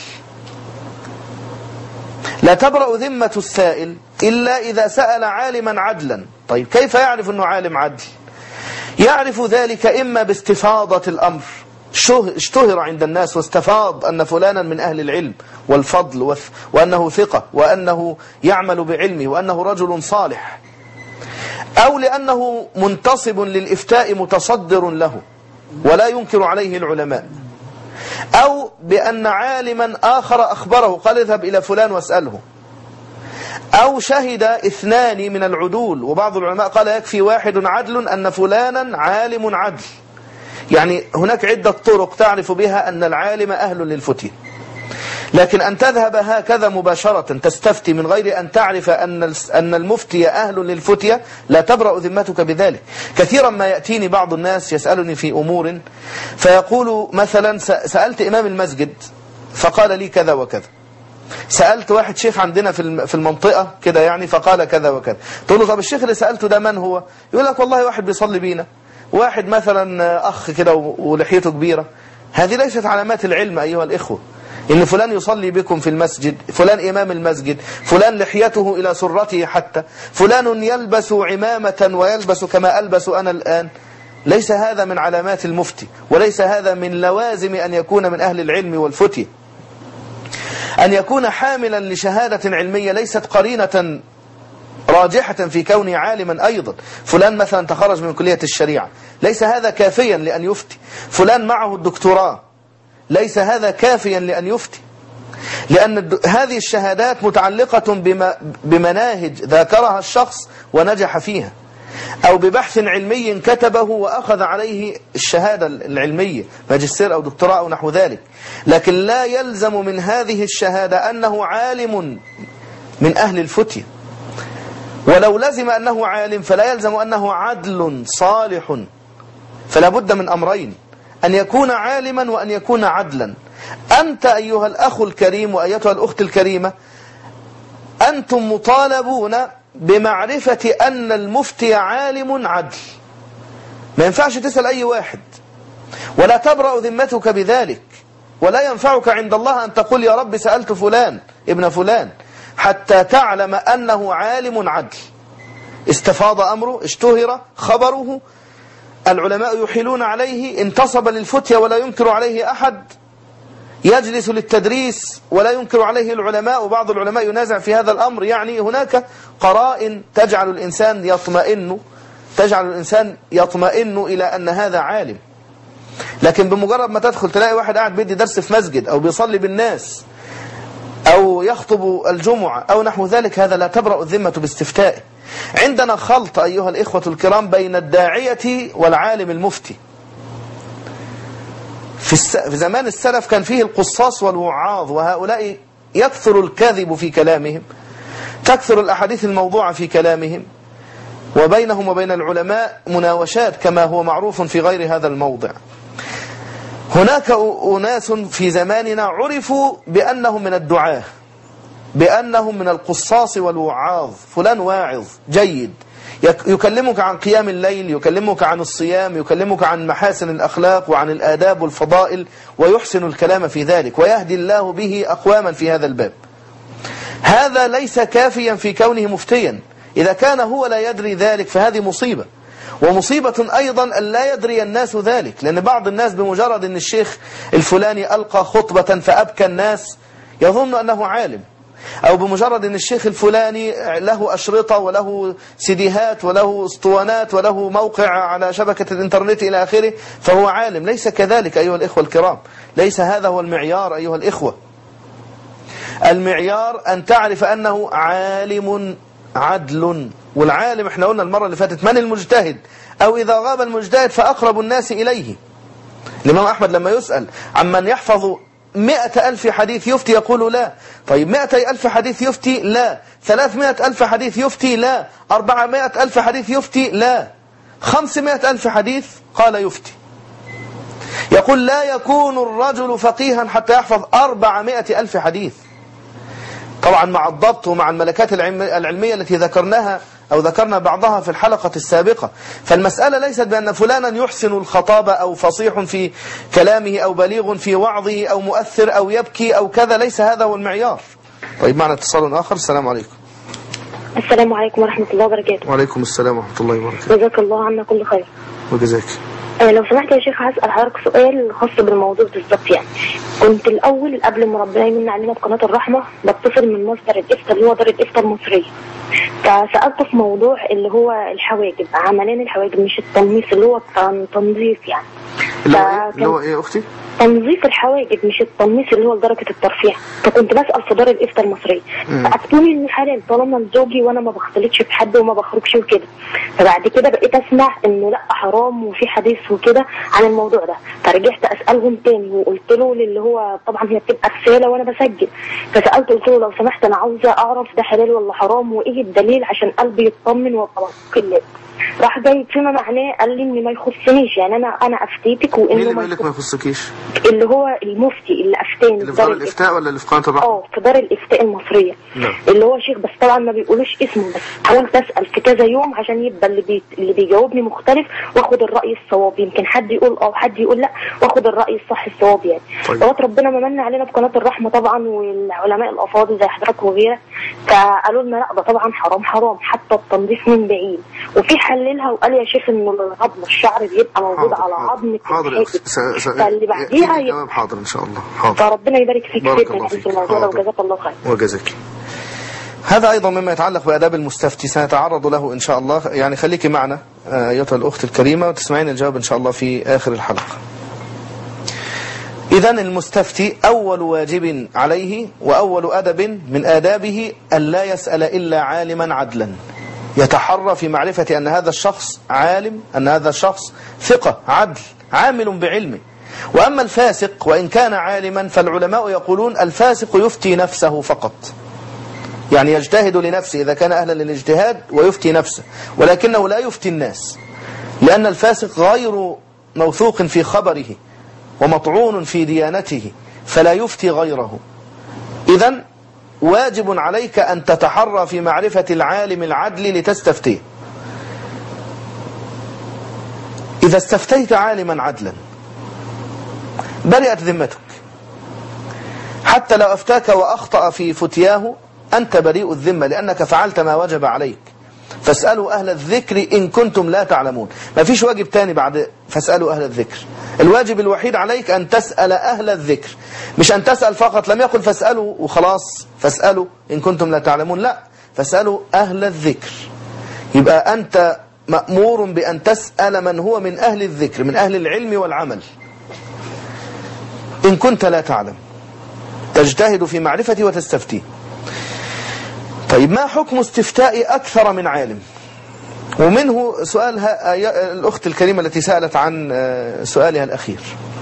لا تبرأ ذمة السائل إلا إذا سأل عالما عدلا. طيب كيف يعرف أنه عالم عدل؟ يعرف ذلك إما باستفاضة الأمر، اشتهر عند الناس واستفاض أن فلانا من أهل العلم والفضل وأنه ثقة وأنه يعمل بعلمه وأنه رجل صالح، أو لأنه منتصب للإفتاء متصدر له ولا ينكر عليه العلماء، أو بأن عالما آخر أخبره قال اذهب إلى فلان واسأله، أو شهد 2 من العدول، وبعض العلماء قال يكفي 1 عدل أن فلانا عالم عدل. يعني هناك عدة طرق تعرف بها أن العالم أهل للفتية. لكن أن تذهب هكذا مباشرة تستفتي من غير أن تعرف أن المفتي أهل للفتية، لا تبرأ ذمتك بذلك. كثيرا ما يأتيني بعض الناس يسألني في أمور، فيقول مثلا سألت إمام المسجد فقال لي كذا وكذا، سألت واحد شيخ عندنا في المنطقة كده يعني فقال كذا وكذا. تقول له طب الشيخ اللي سألته ده من هو؟ يقول لك والله واحد بيصلي بينا، واحد مثلا أخ كده ولحيته كبيرة. هذه ليست علامات العلم أيها الإخوة. إن فلان يصلي بكم في المسجد، فلان إمام المسجد، فلان لحيته إلى سرته، حتى فلان يلبس عمامة ويلبس كما ألبس أنا الآن، ليس هذا من علامات المفتي، وليس هذا من لوازم أن يكون من أهل العلم والفتي. أن يكون حاملا لشهادة علمية ليست قرينة راجحة في كونه عالما أيضا. فلان مثلا تخرج من كلية الشريعة، ليس هذا كافيا لأن يفتي. فلان معه الدكتوراه، ليس هذا كافيا لأن يفتي، لأن هذه الشهادات متعلقة بمناهج ذاكرها الشخص ونجح فيها، أو ببحث علمي كتبه وأخذ عليه الشهادة العلمية، ماجستير أو دكتوراه أو نحو ذلك. لكن لا يلزم من هذه الشهادة أنه عالم من أهل الفتية. ولو لزم أنه عالم فلا يلزم أنه عدل صالح. فلا بد من أمرين: أن يكون عالما وأن يكون عدلا. أنت أيها الأخ الكريم وأيتها الأخت الكريمة، أنتم مطالبون بمعرفة أن المفتي عالم عدل. ما ينفعش تسأل أي واحد، ولا تبرأ ذمتك بذلك، ولا ينفعك عند الله أن تقول يا رب سألت فلان ابن فلان، حتى تعلم أنه عالم عدل. استفاض أمره، اشتهر خبره، العلماء يحيلون عليه، انتصب للفتية ولا ينكر عليه أحد، يجلس للتدريس ولا ينكر عليه العلماء، وبعض العلماء ينازع في هذا الأمر. يعني هناك قرائن تجعل الإنسان يطمئن إلى أن هذا عالم. لكن بمجرد ما تدخل تلاقي واحد قاعد بيدي درس في مسجد أو بيصلي بالناس أو يخطب الجمعة أو نحو ذلك، هذا لا تبرأ الذمة باستفتائه. عندنا خلط أيها الإخوة الكرام بين الداعية والعالم المفتي. في زمان السلف كان فيه القصاص والوعاظ، وهؤلاء يكثر الكذب في كلامهم، تكثر الأحاديث الموضوعة في كلامهم، وبينهم وبين العلماء مناوشات كما هو معروف في غير هذا الموضع. هناك أناس في زماننا عرفوا بأنهم من الدعاة، بأنهم من القصاص والوعاظ. فلان واعظ جيد، يكلمك عن قيام الليل، يكلمك عن الصيام، يكلمك عن محاسن الأخلاق وعن الآداب والفضائل، ويحسن الكلام في ذلك، ويهدي الله به أقواما في هذا الباب. هذا ليس كافيا في كونه مفتيا. إذا كان هو لا يدري ذلك فهذه مصيبة. ومصيبة أيضا أن لا يدري الناس ذلك، لأن بعض الناس بمجرد أن الشيخ الفلاني ألقى خطبة فأبكى الناس يظن أنه عالم، أو بمجرد أن الشيخ الفلاني له أشرطة وله سيديهات وله اسطوانات وله موقع على شبكة الإنترنت إلى آخره فهو عالم. ليس كذلك أيها الإخوة الكرام، ليس هذا هو المعيار أيها الإخوة. المعيار أن تعرف أنه عالم عدل. والعالم احنا قلنا المرة اللي فاتت من المجتهد، أو إذا غاب المجتهد فأقرب الناس إليه. الإمام أحمد لما يسأل عمن يحفظ 100,000 حديث يفتي يقول لا. طيب 100,000 حديث يفتي لا، 300,000 حديث يفتي لا، 400,000 حديث يفتي لا، 500,000 حديث قال يفتي. يقول لا يكون الرجل فقيها حتى يحفظ 400,000 حديث، طبعا مع الضبط ومع الملكات العلمية التي ذكرناها أو ذكرنا بعضها في الحلقة السابقة. فالمسألة ليست بأن فلانا يحسن الخطابة أو فصيح في كلامه أو بليغ في وعظه أو مؤثر أو يبكي أو كذا، ليس هذا هو المعيار. طيب معنا اتصال آخر. السلام عليكم. السلام عليكم ورحمة الله وبركاته. وعليكم السلام ورحمة الله وبركاته. جزاك الله عنا كل خير. وجزاك. لو سمحت يا شيخ هسأل حضرتك سؤال خاص بالموضوع بالظبط. يعني كنت الأول قبل ما ربنا يمن علينا بقناة الرحمة بتصل من مصدر الإفتاء اللي هو دار الإفتاء المصرية، فسألته في موضوع اللي هو الحواجب، عمليا الحواجب مش التنميس اللي هو تنظيف يعني. اللي هو ايه يا اختي؟ تنظيف الحواجب، مش التنظيف اللي هو لدرجه الترفيع. فكنت بسال في دار الافتاء المصريه، فافتوني انه حلال طالما زوجي وانا ما بختلطش بحد وما بخرجش وكده. فبعد كده بقيت اسمع انه لا حرام وفي حديث وكده عن الموضوع ده، فرجعت اسالهم تاني وقلت له اللي هو طبعا هي بتبقى رساله وانا بسجل، فسالت قلت له لو سمحت انا عاوزه اعرف ده حلال ولا حرام وايه الدليل عشان قلبي يطمن وابقى الله. راح جاي فيما معناه قال لي ان ما يخصنيش، يعني انا افتيتك وانه مين اللي بيقول لك ما يخصكيش؟ اللي هو المفتي اللي افتاني اللي في دار الافتاء ولا اللي في قناه الرحمه؟ في دار الافتاء المصريه. نعم. اللي هو شيخ، بس طبعا ما بيقولوش اسمه، بس حاولت اسال في كذا يوم عشان يبقى اللي بيجاوبني مختلف واخد الراي الصواب، يمكن حد يقول وحد يقول لا واخد الراي الصح الصواب يعني. طيب. ربنا من علينا بقناه الرحمه طبعا والعلماء الافاضل زي حضرتك وغيرك، فقالوا لنا لا ده طبعا حرام حتى التنظيف من بعيد، وفي حللها وقال يا شيخ انه العظم الشعر بيبقى موجود على عظمه حاضر. فاللي بعديها جواب حاضر ان شاء الله. حاضر. فربنا يبارك فيك بارك في الموضوع ده وجزاك الله خير. وجزاك. هذا ايضا مما يتعلق باداب المستفتي سنتعرض له ان شاء الله، يعني خليكي معنا ايتها الاخت الكريمه وتسمعين الجواب ان شاء الله في اخر الحلقه. إذن المستفتي أول واجب عليه وأول أدب من آدابه أن لا يسأل إلا عالما عدلا، يتحرى في معرفة أن هذا الشخص عالم، أن هذا الشخص ثقة عدل عامل بعلمه. وأما الفاسق وإن كان عالما فالعلماء يقولون الفاسق يفتي نفسه فقط، يعني يجتهد لنفسه إذا كان أهلا للاجتهاد ويفتي نفسه، ولكنه لا يفتي الناس، لأن الفاسق غير موثوق في خبره ومطعون في ديانته فلا يفتي غيره. إذن واجب عليك أن تتحرى في معرفة العالم العدل لتستفتيه. إذا استفتيت عالما عدلا برئت ذمتك، حتى لو أفتاك وأخطأ في فتياه أنت بريء الذمة لأنك فعلت ما وجب عليك. فاسألوا أهل الذكر إن كنتم لا تعلمون. ما فيش واجب تاني بعد فاسألوا أهل الذكر. الواجب الوحيد عليك أن تسأل أهل الذكر، مش أن تسأل فقط. لم يقل فاسألوا وخلاص، فاسألوا إن كنتم لا تعلمون، لا، فاسألوا أهل الذكر. يبقى أنت مأمور بأن تسأل من هو من أهل الذكر، من أهل العلم والعمل. إن كنت لا تعلم تجتهد في معرفته وتستفتيه. طيب ما حكم استفتاء أكثر من عالم؟ ومنه سؤال الأخت الكريمة التي سألت عن سؤالها الأخير.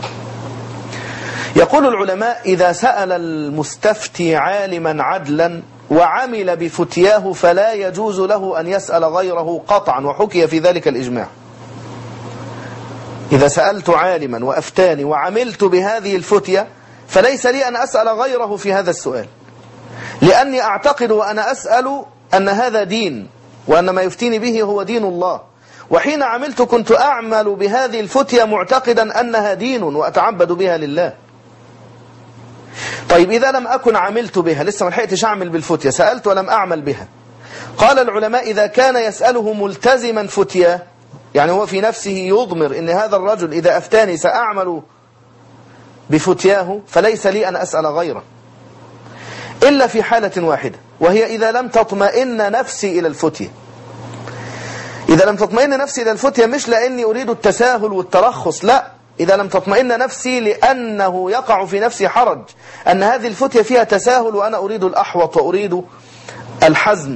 يقول العلماء إذا سأل المستفتي عالما عدلا وعمل بفتياه فلا يجوز له أن يسأل غيره قطعا، وحكي في ذلك الإجماع. إذا سألت عالما وأفتاني وعملت بهذه الفتية فليس لي أن أسأل غيره في هذا السؤال، لأني أعتقد وأنا أسأل أن هذا دين، وأن ما يفتيني به هو دين الله. وحين عملت كنت أعمل بهذه الفتية معتقدا أنها دين وأتعبد بها لله. طيب إذا لم أكن عملت بها، لسه ما لحقتش أعمل بالفتية، سألت ولم أعمل بها، قال العلماء إذا كان يسأله ملتزما فتية، يعني هو في نفسه يضمر إن هذا الرجل إذا أفتاني سأعمل بفتياه فليس لي أن أسأل غيره، إلا في حالة واحدة، وهي إذا لم تطمئن نفسي إلى الفتية. إذا لم تطمئن نفسي إلى الفتية مش لأني أريد التساهل والترخص، لا، إذا لم تطمئن نفسي لأنه يقع في نفسي حرج أن هذه الفتية فيها تساهل وأنا أريد الأحوط وأريد الحزم،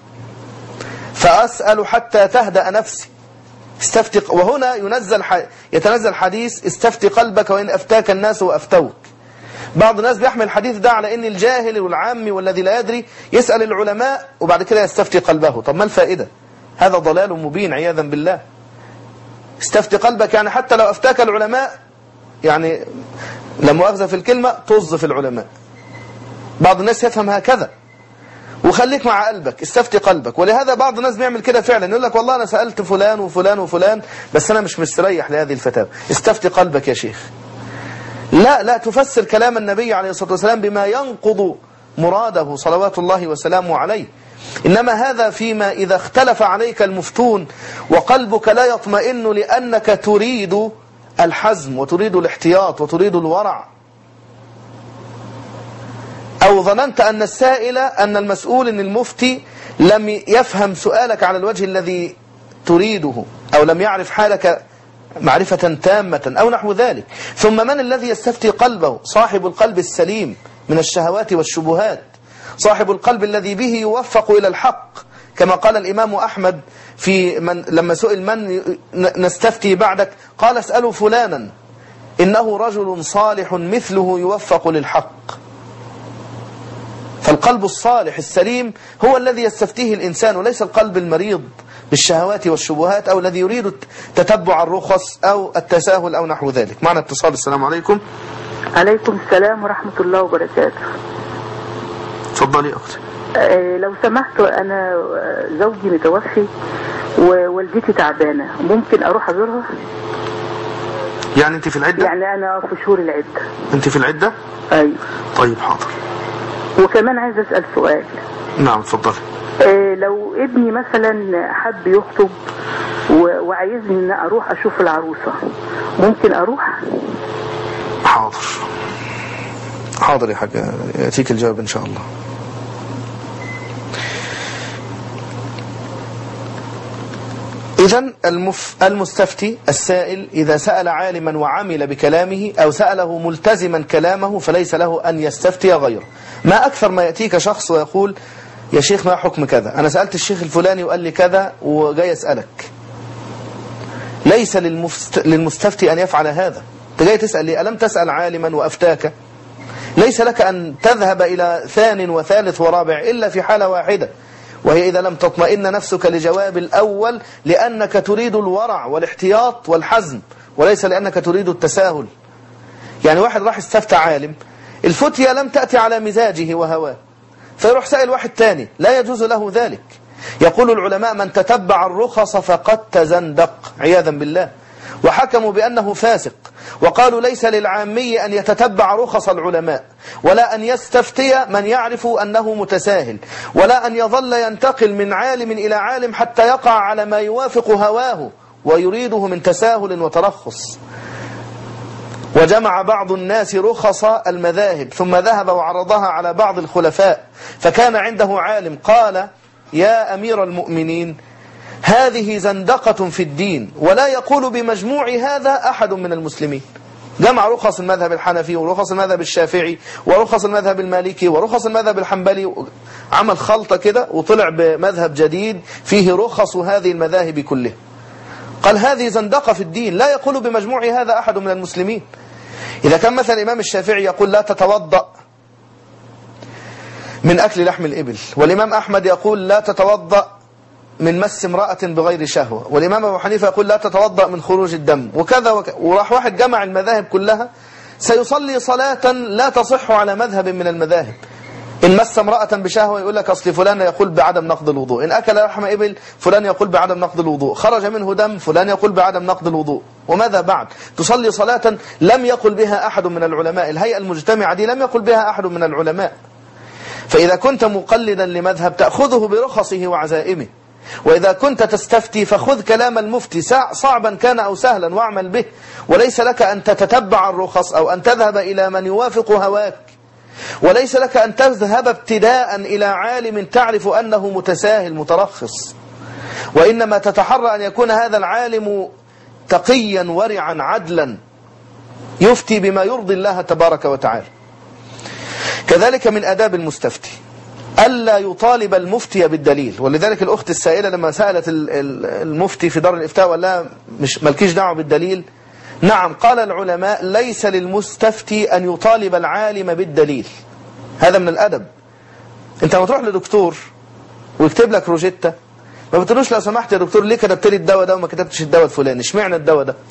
فأسأل حتى تهدأ نفسي. وهنا يتنزل حديث استفتي قلبك وإن أفتاك الناس وأفتوك. بعض الناس بيحمل الحديث ده على ان الجاهل والعامي والذي لا يدري يسأل العلماء وبعد كده يستفتي قلبه. طب ما الفائدة؟ هذا ضلال مبين عياذا بالله. استفتي قلبك يعني حتى لو أفتاك العلماء، يعني لا مؤاخذة في الكلمة، طز في العلماء. بعض الناس يفهم هكذا، وخليك مع قلبك، استفتي قلبك. ولهذا بعض الناس بيعمل كده فعلا، يقول لك والله أنا سألت فلان وفلان وفلان بس أنا مش مستريح لهذه الفتاوى. استفتي قلبك يا شيخ. لا تفسر كلام النبي عليه الصلاة والسلام بما ينقض مراده صلوات الله وسلامه عليه. إنما هذا فيما إذا اختلف عليك المفتون وقلبك لا يطمئن لأنك تريد الحزم وتريد الاحتياط وتريد الورع، أو ظننت أن السائل أن المسؤول أن المفتي لم يفهم سؤالك على الوجه الذي تريده، أو لم يعرف حالك معرفة تامة أو نحو ذلك. ثم من الذي يستفتي قلبه؟ صاحب القلب السليم من الشهوات والشبهات، صاحب القلب الذي به يوفق إلى الحق، كما قال الإمام أحمد في لما سئل من نستفتي بعدك قال اسألوا فلانا إنه رجل صالح مثله يوفق للحق. فالقلب الصالح السليم هو الذي يستفتيه الإنسان، وليس القلب المريض بالشهوات والشبهات أو الذي يريد تتبع الرخص أو التساهل أو نحو ذلك. معنا اتصال. السلام عليكم. عليكم السلام ورحمة الله وبركاته. تفضلي أختي. لو سمحت، أنا زوجي متوفي ووالدتي تعبانة، ممكن أروح أزورها؟ يعني أنت في العدة؟ يعني أنا في شهور العدة. أنت في العدة؟ أيوة. طيب حاضر. وكمان عايز أسأل سؤال. نعم تفضلي. لو ابني مثلا حب يخطب وعايزني ان اروح اشوف العروسة، ممكن اروح؟ حاضر حاضر يا حاجة، يأتيك الجواب ان شاء الله. إذن المستفتي السائل إذا سأل عالما وعمل بكلامه أو سأله ملتزما كلامه فليس له أن يستفتي غيره. ما أكثر ما يأتيك شخص ويقول يا شيخ ما حكم كذا، أنا سألت الشيخ الفلاني وقال لي كذا وجاي أسألك. ليس للمستفتي أن يفعل هذا. أنت جاي تسأل لي، ألم تسأل عالما وأفتاك؟ ليس لك أن تذهب إلى ثان وثالث ورابع إلا في حالة واحدة، وهي إذا لم تطمئن نفسك لجواب الأول لأنك تريد الورع والاحتياط والحزم، وليس لأنك تريد التساهل. يعني واحد راح استفتى عالم، الفتية لم تأتي على مزاجه وهواه، فيروح سائل واحد تاني، لا يجوز له ذلك. يقول العلماء من تتبع الرخص فقد تزندق عياذا بالله، وحكموا بأنه فاسق، وقالوا ليس للعامي أن يتتبع رخص العلماء، ولا أن يستفتي من يعرف أنه متساهل، ولا أن يظل ينتقل من عالم إلى عالم حتى يقع على ما يوافق هواه ويريده من تساهل وترخص. وجمع بعض الناس رخص المذاهب ثم ذهب وعرضها على بعض الخلفاء، فكان عنده عالم قال يا أمير المؤمنين هذه زندقة في الدين، ولا يقول بمجموع هذا أحد من المسلمين. جمع رخص المذهب الحنفي ورخص المذهب الشافعي ورخص المذهب المالكي ورخص المذهب الحنبلي، عمل خلطة كده وطلع بمذهب جديد فيه رخص هذه المذاهب كلها. قال هذه زندقة في الدين، لا يقول بمجموع هذا أحد من المسلمين. إذا كان مثلا الإمام الشافعي يقول لا تتوضأ من أكل لحم الإبل، والإمام أحمد يقول لا تتوضأ من مس امرأة بغير شهوة، والإمام أبو حنيفة يقول لا تتوضأ من خروج الدم، وكذا وراح واحد جمع المذاهب كلها، سيصلي صلاة لا تصح على مذهب من المذاهب. إن مس امرأة بشهوة يقول لك أصل فلان يقول بعدم نقض الوضوء، إن أكل لحم إبل فلان يقول بعدم نقض الوضوء، خرج منه دم فلان يقول بعدم نقض الوضوء. وماذا بعد؟ تصلي صلاة لم يقل بها أحد من العلماء، الهيئة المجتمعة دي لم يقل بها أحد من العلماء. فإذا كنت مقلدا لمذهب تأخذه برخصه وعزائمه، وإذا كنت تستفتي فخذ كلام المفتي صعبا كان أو سهلا واعمل به، وليس لك أن تتتبع الرخص أو أن تذهب إلى من يوافق هواك، وليس لك أن تذهب ابتداء إلى عالم تعرف أنه متساهل مترخص، وإنما تتحرى أن يكون هذا العالم تقيا ورعا عدلا يفتي بما يرضي الله تبارك وتعالى. كذلك من آداب المستفتي ألا يطالب المفتي بالدليل. ولذلك الأخت السائلة لما سألت المفتي في دار الإفتاء وقال لها مش مالكيش دعوة بالدليل، نعم، قال العلماء ليس للمستفتي أن يطالب العالم بالدليل، هذا من الأدب. أنت لما تروح لدكتور ويكتب لك روجيتا ما بتقولوش لو سمحت يا دكتور ليه كتبت لي الدواء ده وما كتبتش الدواء الفلاني، اشمعنى الدواء ده؟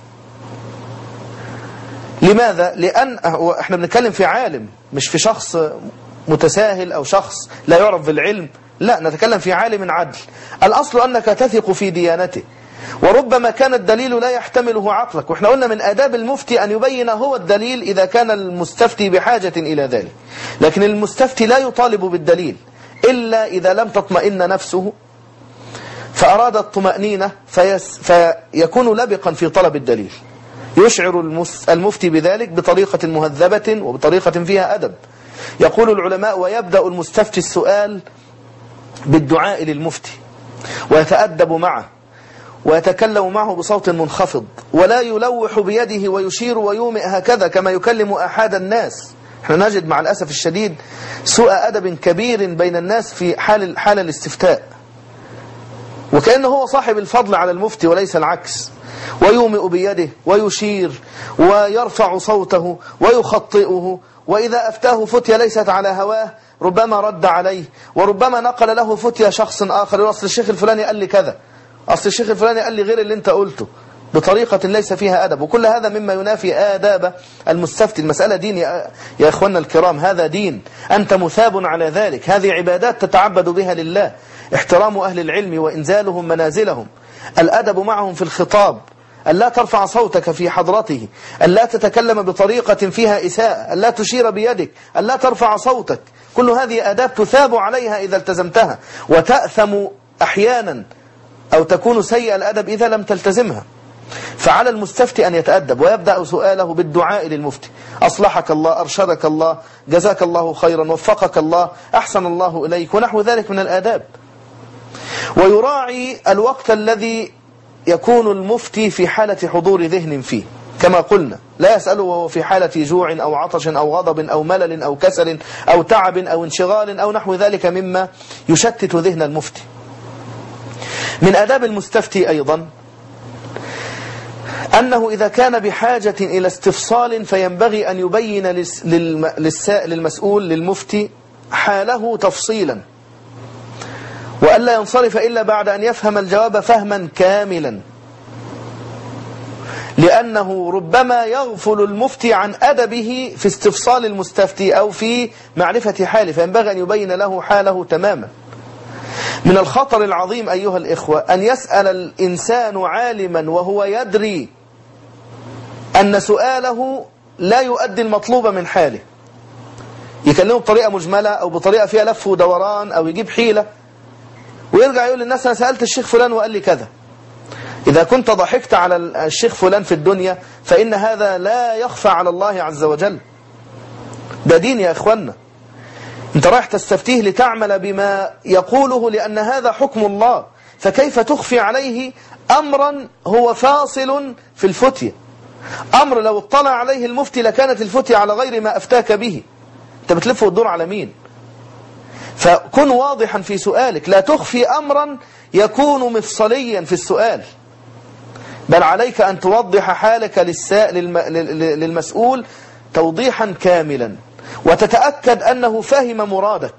لماذا؟ لأن احنا بنتكلم في عالم مش في شخص متساهل أو شخص لا يعرف بالعلم، لا، نتكلم في عالم عدل. الأصل أنك تثق في ديانته، وربما كان الدليل لا يحتمله عقلك، واحنا قلنا من آداب المفتي أن يبين هو الدليل إذا كان المستفتي بحاجة إلى ذلك، لكن المستفتي لا يطالب بالدليل إلا إذا لم تطمئن نفسه فأراد الطمأنينة فيكون لبقا في طلب الدليل. يشعر المفتي بذلك بطريقة مهذبة وبطريقة فيها أدب. يقول العلماء ويبدأ المستفتي السؤال بالدعاء للمفتي ويتأدب معه ويتكلم معه بصوت منخفض، ولا يلوح بيده ويشير ويومئ هكذا كما يكلم أحد الناس. احنا نجد مع الأسف الشديد سوء أدب كبير بين الناس في حال الاستفتاء، وكأنه هو صاحب الفضل على المفتي وليس العكس، ويومئ بيده ويشير ويرفع صوته ويخطئه، وإذا أفتاه فتية ليست على هواه ربما رد عليه، وربما نقل له فتية شخص آخر، أصل الشيخ الفلاني قال لي كذا، أصل الشيخ الفلاني قال لي غير اللي انت قلته، بطريقة ليس فيها أدب. وكل هذا مما ينافي آداب المستفتي. المسألة دين يا إخواننا الكرام، هذا دين، أنت مثاب على ذلك، هذه عبادات تتعبد بها لله. احترام أهل العلم وإنزالهم منازلهم، الأدب معهم في الخطاب، ألا ترفع صوتك في حضرته، ألا تتكلم بطريقة فيها إساءة، ألا تشير بيدك، ألا ترفع صوتك، كل هذه آداب تثاب عليها إذا التزمتها، وتأثم أحيانا أو تكون سيء الأدب إذا لم تلتزمها. فعلى المستفتي أن يتأدب ويبدأ سؤاله بالدعاء للمفتي: أصلحك الله، أرشدك الله، جزاك الله خيرا، وفقك الله، أحسن الله إليك، ونحو ذلك من الآداب. ويراعي الوقت الذي يكون المفتي في حالة حضور ذهن فيه، كما قلنا لا يسأله وهو في حالة جوع أو عطش أو غضب أو ملل أو كسل أو تعب أو انشغال أو نحو ذلك مما يشتت ذهن المفتي. من آداب المستفتي أيضا أنه إذا كان بحاجة إلى استفصال فينبغي أن يبين للسائل المسؤول للمفتي حاله تفصيلا، وألا ينصرف إلا بعد أن يفهم الجواب فهما كاملا، لأنه ربما يغفل المفتي عن أدبه في استفصال المستفتي أو في معرفة حاله، فينبغي أن يبين له حاله تماما. من الخطر العظيم أيها الإخوة أن يسأل الإنسان عالما وهو يدري أن سؤاله لا يؤدي المطلوب من حاله، يكلمه بطريقة مجملة أو بطريقة فيها لف ودوران أو يجيب حيلة، ويرجع يقول للناس أنا سألت الشيخ فلان وقال لي كذا. إذا كنت ضحكت على الشيخ فلان في الدنيا فإن هذا لا يخفى على الله عز وجل. ده دين يا إخوانا، أنت رايح تستفتيه لتعمل بما يقوله لأن هذا حكم الله، فكيف تخفي عليه أمرا هو فاصل في الفتية؟ أمر لو اطلع عليه المفتي لكانت الفتية على غير ما أفتاك به. أنت بتلف وتدور على مين؟ فكن واضحا في سؤالك، لا تخفي أمرا يكون مفصليا في السؤال، بل عليك أن توضح حالك للمسؤول توضيحا كاملا، وتتأكد أنه فهم مرادك.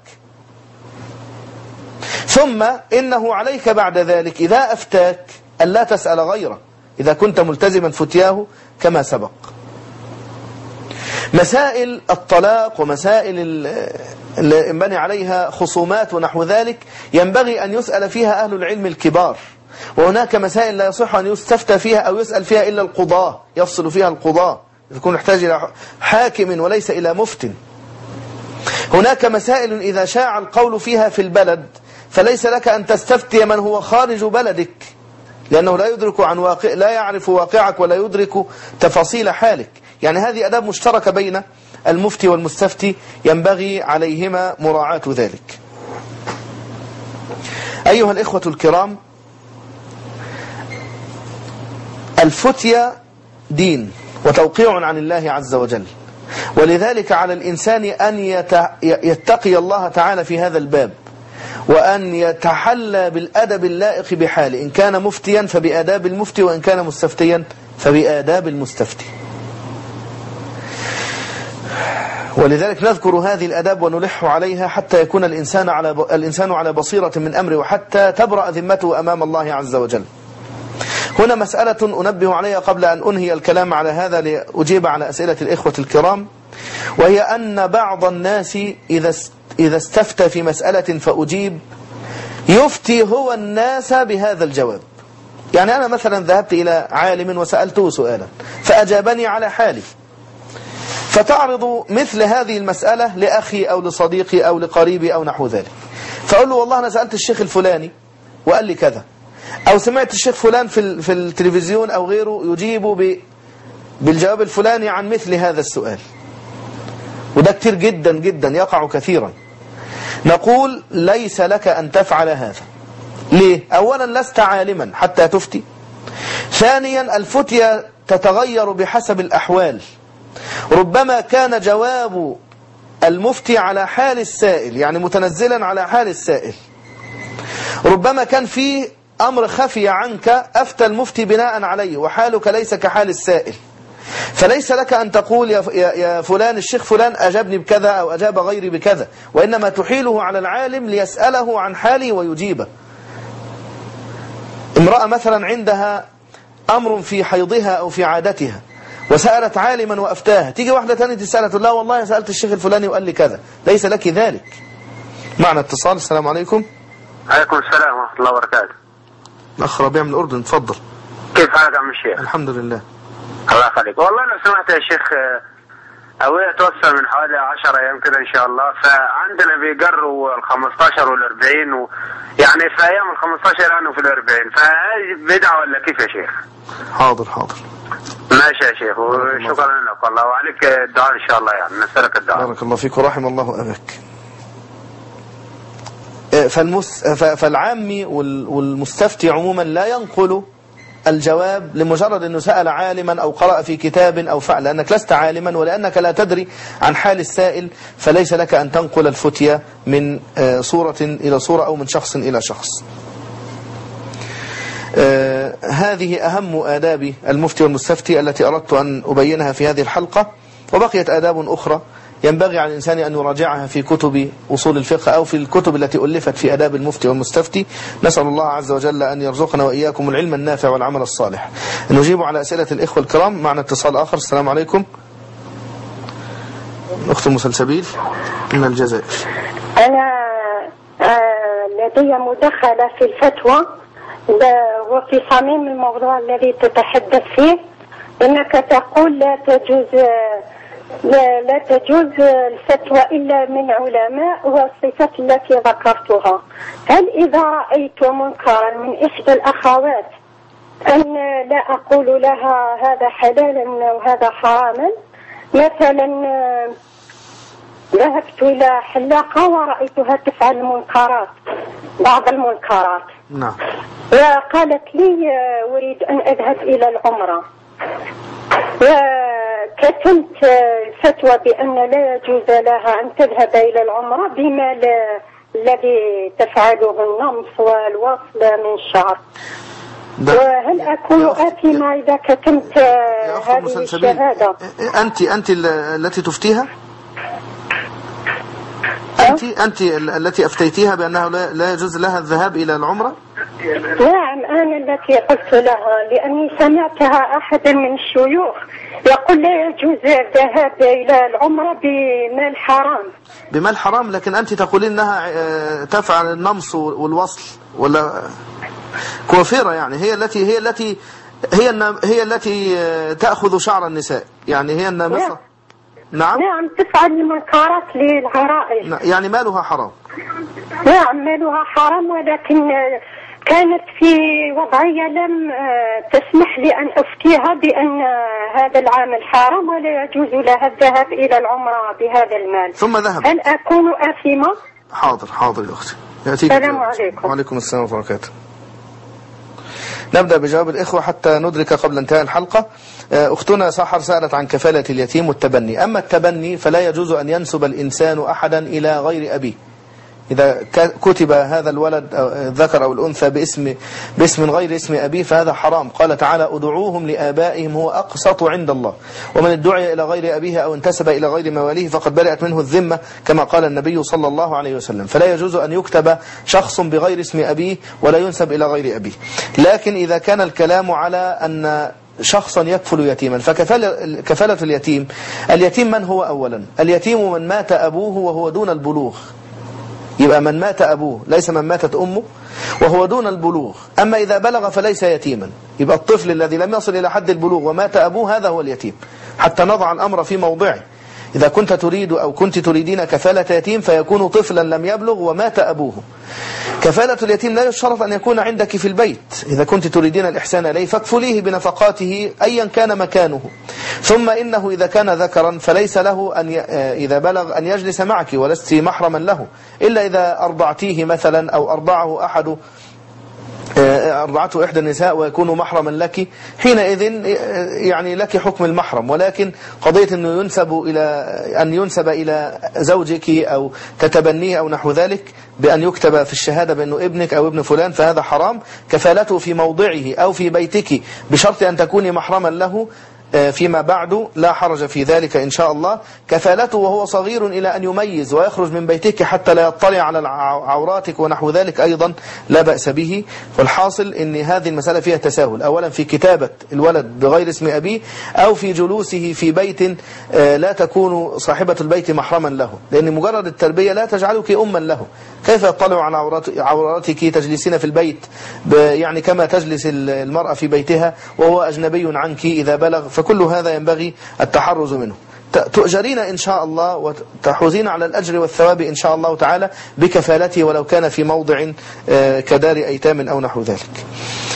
ثم إنه عليك بعد ذلك إذا أفتاك ألا تسأل غيره إذا كنت ملتزما فتياه كما سبق. مسائل الطلاق ومسائل اللي ينبني عليها خصومات ونحو ذلك ينبغي أن يسأل فيها أهل العلم الكبار، وهناك مسائل لا يصح أن يستفتى فيها أو يسأل فيها إلا القضاة، يفصل فيها القضاة، يكون يحتاج إلى حاكم وليس إلى مفت. هناك مسائل إذا شاع القول فيها في البلد فليس لك أن تستفتي من هو خارج بلدك، لأنه لا يدرك عن لا يعرف واقعك ولا يدرك تفاصيل حالك. يعني هذه أداب مشتركة بين المفتي والمستفتي ينبغي عليهما مراعاة ذلك. أيها الإخوة الكرام، الفتية دين وتوقيع عن الله عز وجل، ولذلك على الإنسان أن يتقي الله تعالى في هذا الباب، وأن يتحلى بالأدب اللائق بحاله، إن كان مفتيا فبآداب المفتي، وإن كان مستفتيا فبآداب المستفتي. ولذلك نذكر هذه الأداب ونلح عليها حتى يكون الإنسان على بصيرة من أمره، وحتى تبرأ ذمته أمام الله عز وجل. هنا مسألة أنبه عليها قبل أن أنهي الكلام على هذا لأجيب على أسئلة الإخوة الكرام، وهي أن بعض الناس إذا استفتى في مسألة فأجيب يفتي هو الناس بهذا الجواب. يعني أنا مثلا ذهبت إلى عالم وسألته سؤالا فأجابني على حالي، فتعرض مثل هذه المسألة لأخي أو لصديقي أو لقريبي أو نحو ذلك، فأقول له والله أنا سألت الشيخ الفلاني وقال لي كذا، أو سمعت الشيخ فلان في التلفزيون أو غيره يجيب بالجواب الفلاني عن مثل هذا السؤال. وده كتير جدا جدا يقع كثيرا. نقول ليس لك أن تفعل هذا، ليه؟ أولا لست عالما حتى تفتي. ثانيا الفتية تتغير بحسب الأحوال، ربما كان جواب المفتي على حال السائل، يعني متنزلا على حال السائل، ربما كان فيه أمر خفي عنك أفتى المفتي بناء عليه وحالك ليس كحال السائل، فليس لك أن تقول يا فلان الشيخ فلان أجابني بكذا أو أجاب غيري بكذا، وإنما تحيله على العالم ليسأله عن حالي ويجيبه. امرأة مثلا عندها أمر في حيضها أو في عادتها وسألت عالما وأفتاها، تيجي واحدة تانية تسألها تقول لا والله سألت الشيخ الفلاني وقال لي كذا، ليس لك ذلك. معنا اتصال. السلام عليكم. عليكم السلام ورحمة الله وبركاته. الأخ ربيع من الأردن، تفضل. كيف حالك عم الشيخ؟ الحمد لله. الله يخليك. والله لو سمحت يا شيخ، أبويا توفى من حوالي 10 أيام كده إن شاء الله، فعندنا بيقروا ال 15 وال 40 يعني في أيام ال 15 يعني وفي ال 40، فهذه بدعة ولا كيف يا شيخ؟ حاضر حاضر. ماشي يا شيخ، وشكرا لك والله، وعليك الدعاء إن شاء الله، يعني نسألك الدعاء. بارك الله فيك ورحم الله أباك. فالعامي والمستفتي عموما لا ينقل الجواب لمجرد أنه سأل عالما أو قرأ في كتاب أو فعل، لأنك لست عالما ولأنك لا تدري عن حال السائل، فليس لك أن تنقل الفتية من صورة إلى صورة أو من شخص إلى شخص. هذه أهم آداب المفتي والمستفتي التي أردت أن أبينها في هذه الحلقة، وبقيت آداب أخرى ينبغي على الإنسان أن يراجعها في كتب أصول الفقه أو في الكتب التي ألفت في آداب المفتي والمستفتي. نسأل الله عز وجل أن يرزقنا وإياكم العلم النافع والعمل الصالح. نجيب على أسئلة الإخوة الكرام. معنا اتصال آخر. السلام عليكم. أخت أم سلسبيل من الجزائر. أنا لدي مداخلة في الفتوى وفي صميم الموضوع الذي تتحدث فيه، إنك تقول لا تجوز الفتوى إلا من علماء والصفات التي ذكرتها. هل إذا رأيت منكرا من إحدى الأخوات أن لا أقول لها هذا حلالا وهذا حراما؟ مثلا ذهبت إلى حلاقة ورأيتها تفعل المنكرات، بعض المنكرات، نعم، وقالت لي أريد أن أذهب إلى العمرة، وكتمت الفتوى بأن لا يجوز لها أن تذهب إلى العمرة بما الذي تفعله النمص والوصل من الشعر. وهل أكون آثمة إذا كتمت هذه الشهادة؟ أنت التي تفتيها؟ أنت التي أفتيتيها بأنه لا يجوز لها الذهاب إلى العمرة؟ نعم، أنا التي قلت لها، لأني سمعتها أحد من الشيوخ يقول لا يجوز الذهاب إلى العمرة بمال حرام. بمال حرام، لكن أنت تقولين أنها تفعل النمص والوصل ولا كوافيرة، يعني هي التي تأخذ شعر النساء، يعني هي النامصة. نعم تفعل المنكرات للعرائس، يعني مالها حرام. نعم مالها حرام، ولكن كانت في وضعية لم تسمح لي أن أفتيها بأن هذا العمل حرام ولا يجوز لها الذهاب إلى العمرة بهذا المال. ثم ذهب. هل أكون آثمة؟ حاضر يا أختي. السلام عليكم. وعليكم السلام ورحمة الله وبركاته. نبدأ بجواب الإخوة حتى ندرك قبل انتهاء الحلقة. أختنا سحر سألت عن كفالة اليتيم والتبني. أما التبني فلا يجوز أن ينسب الإنسان أحدا إلى غير أبيه. إذا كتب هذا الولد الذكر أو الأنثى باسم غير اسم أبيه فهذا حرام. قال تعالى أدعوهم لآبائهم هو أقسط عند الله، ومن ادعي إلى غير أبيه أو انتسب إلى غير مواليه فقد برئت منه الذمة، كما قال النبي صلى الله عليه وسلم. فلا يجوز أن يكتب شخص بغير اسم أبيه ولا ينسب إلى غير أبيه. لكن إذا كان الكلام على أن شخصا يكفل يتيما فكفالة اليتيم من هو أولا؟ اليتيم من مات أبوه وهو دون البلوغ، يبقى من مات أبوه ليس من ماتت أمه وهو دون البلوغ. أما إذا بلغ فليس يتيما، يبقى الطفل الذي لم يصل إلى حد البلوغ ومات أبوه هذا هو اليتيم، حتى نضع الأمر في موضعه. إذا كنت تريد أو كنت تريدين كفالة يتيم فيكون طفلا لم يبلغ ومات أبوه. كفالة اليتيم لا يشترط أن يكون عندك في البيت، إذا كنت تريدين الإحسان إليه فاكفليه بنفقاته أيا كان مكانه. ثم إنه إذا كان ذكرا فليس له إذا بلغ أن يجلس معك ولست محرما له، إلا إذا أرضعتيه مثلا أو أرضعه أحد أرضعته إحدى النساء ويكون محرما لك، حينئذ يعني لك حكم المحرم. ولكن قضية أنه ينسب إلى زوجك أو تتبنيه أو نحو ذلك بأن يكتب في الشهادة بأنه ابنك أو ابن فلان، فهذا حرام. كفالته في موضعه أو في بيتك بشرط أن تكوني محرما له فيما بعد لا حرج في ذلك إن شاء الله. كفالته وهو صغير إلى أن يميز ويخرج من بيتك حتى لا يطلع على عوراتك ونحو ذلك أيضا لا بأس به. والحاصل أن هذه المسألة فيها تساهل، أولا في كتابة الولد بغير اسم أبيه، أو في جلوسه في بيت لا تكون صاحبة البيت محرما له، لأن مجرد التربية لا تجعلك أما له. كيف يطلع على عوراتك تجلسين في البيت يعني كما تجلس المرأة في بيتها وهو أجنبي عنك إذا بلغ؟ فكل هذا ينبغي التحرز منه. تؤجرين إن شاء الله وتحوزين على الأجر والثواب إن شاء الله تعالى بكفالته، ولو كان في موضع كدار أيتام أو نحو ذلك.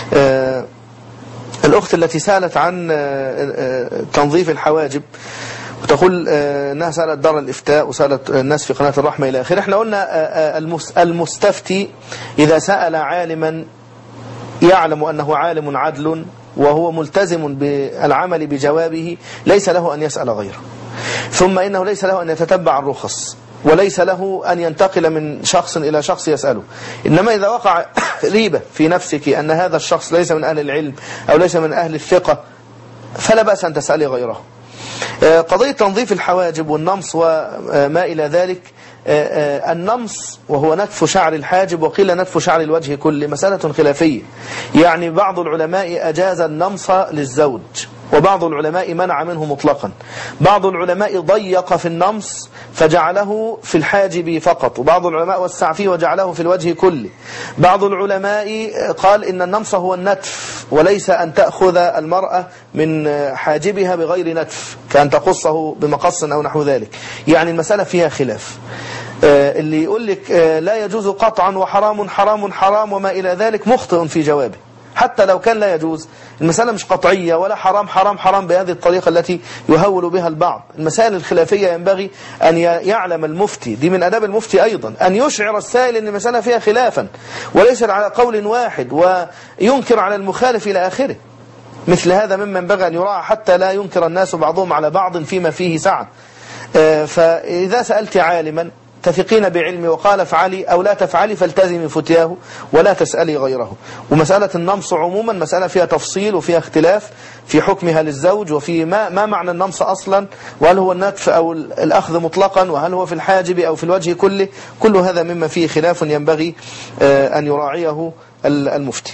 الأخت التي سألت عن تنظيف الحواجب وتقول أنها سألت دار الإفتاء وسألت الناس في قناة الرحمة إلى آخره. احنا قلنا المستفتي إذا سأل عالما يعلم أنه عالم عدل وهو ملتزم بالعمل بجوابه ليس له أن يسأل غيره. ثم إنه ليس له أن يتتبع الرخص، وليس له أن ينتقل من شخص إلى شخص يسأله. إنما إذا وقع ريبة في نفسك أن هذا الشخص ليس من أهل العلم أو ليس من أهل الثقة فلا بأس أن تسألي غيره. قضية تنظيف الحواجب والنمص وما إلى ذلك، النمص وهو نتف شعر الحاجب وقيل نتف شعر الوجه كله مسألة خلافية. يعني بعض العلماء أجاز النمص للزوج وبعض العلماء منع منه مطلقا. بعض العلماء ضيق في النمص فجعله في الحاجب فقط، وبعض العلماء وسع فيه وجعله في الوجه كله. بعض العلماء قال إن النمص هو النتف وليس أن تأخذ المرأة من حاجبها بغير نتف كأن تقصه بمقص أو نحو ذلك. يعني المسألة فيها خلاف. اللي يقول لك لا يجوز قطعا وحرام حرام حرام وما إلى ذلك مخطئ في جوابه، حتى لو كان لا يجوز. المسألة مش قطعية ولا حرام حرام حرام بهذه الطريقة التي يهول بها البعض. المسائل الخلافية ينبغي أن يعلم المفتي، دي من أداب المفتي أيضا، أن يشعر السائل أن المسألة فيها خلافا وليس على قول واحد وينكر على المخالف إلى آخره. مثل هذا مما ينبغي أن يراعى حتى لا ينكر الناس بعضهم على بعض فيما فيه سعة. فإذا سألت عالما تثقين بعلمي وقال افعلي أو لا تفعلي فالتزمي فتياه ولا تسألي غيره. ومسألة النمص عموما مسألة فيها تفصيل وفيها اختلاف في حكمها للزوج وفي ما معنى النمص أصلا، وهل هو النتف أو الأخذ مطلقا، وهل هو في الحاجب أو في الوجه كله. كل هذا مما فيه خلاف ينبغي أن يراعيه المفتي.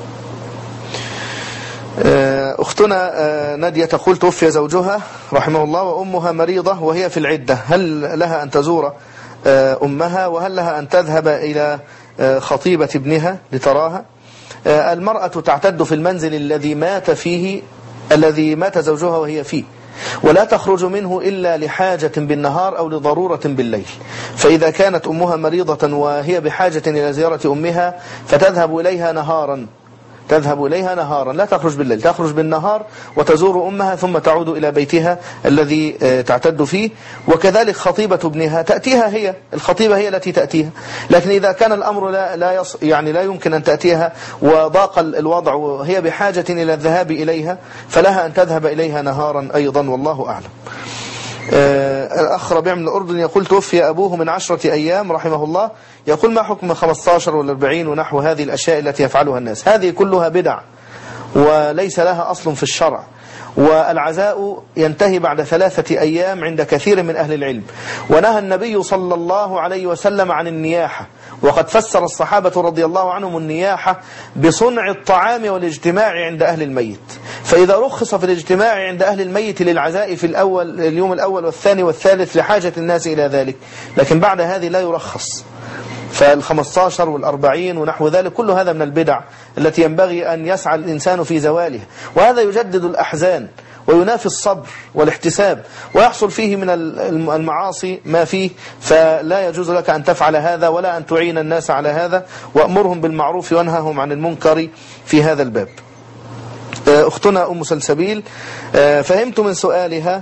أختنا نادية تقول توفي زوجها رحمه الله وأمها مريضة وهي في العدة، هل لها أن تزور أمها وهل لها أن تذهب إلى خطيبة ابنها لتراها؟ المرأة تعتد في المنزل الذي مات زوجها وهي فيه، ولا تخرج منه إلا لحاجة بالنهار أو لضرورة بالليل. فإذا كانت أمها مريضة وهي بحاجة إلى زيارة أمها فتذهب إليها نهارا لا تخرج بالليل، تخرج بالنهار وتزور أمها ثم تعود إلى بيتها الذي تعتد فيه. وكذلك خطيبة ابنها تأتيها، هي الخطيبة هي التي تأتيها. لكن إذا كان الأمر لا يمكن أن تأتيها وضاق الوضع وهي بحاجة إلى الذهاب إليها فلها أن تذهب إليها نهارا أيضا، والله أعلم. الأخ ربيع من الأردن يقول توفي أبوه من 10 أيام رحمه الله، يقول ما حكم 15 و40 ونحو هذه الأشياء التي يفعلها الناس؟ هذه كلها بدع وليس لها أصل في الشرع، والعزاء ينتهي بعد 3 أيام عند كثير من أهل العلم. ونهى النبي صلى الله عليه وسلم عن النياحة، وقد فسر الصحابة رضي الله عنهم النياحة بصنع الطعام والاجتماع عند أهل الميت. فإذا رخص في الاجتماع عند أهل الميت للعزاء في اليوم الأول والثاني والثالث لحاجة الناس إلى ذلك، لكن بعد هذه لا يرخص. فال15 وال40 ونحو ذلك كل هذا من البدع التي ينبغي أن يسعى الإنسان في زوالها، وهذا يجدد الأحزان وينافي الصبر والاحتساب ويحصل فيه من المعاصي ما فيه. فلا يجوز لك أن تفعل هذا ولا أن تعين الناس على هذا، وأمرهم بالمعروف وانههم عن المنكر في هذا الباب. أختنا أم سلسبيل فهمت من سؤالها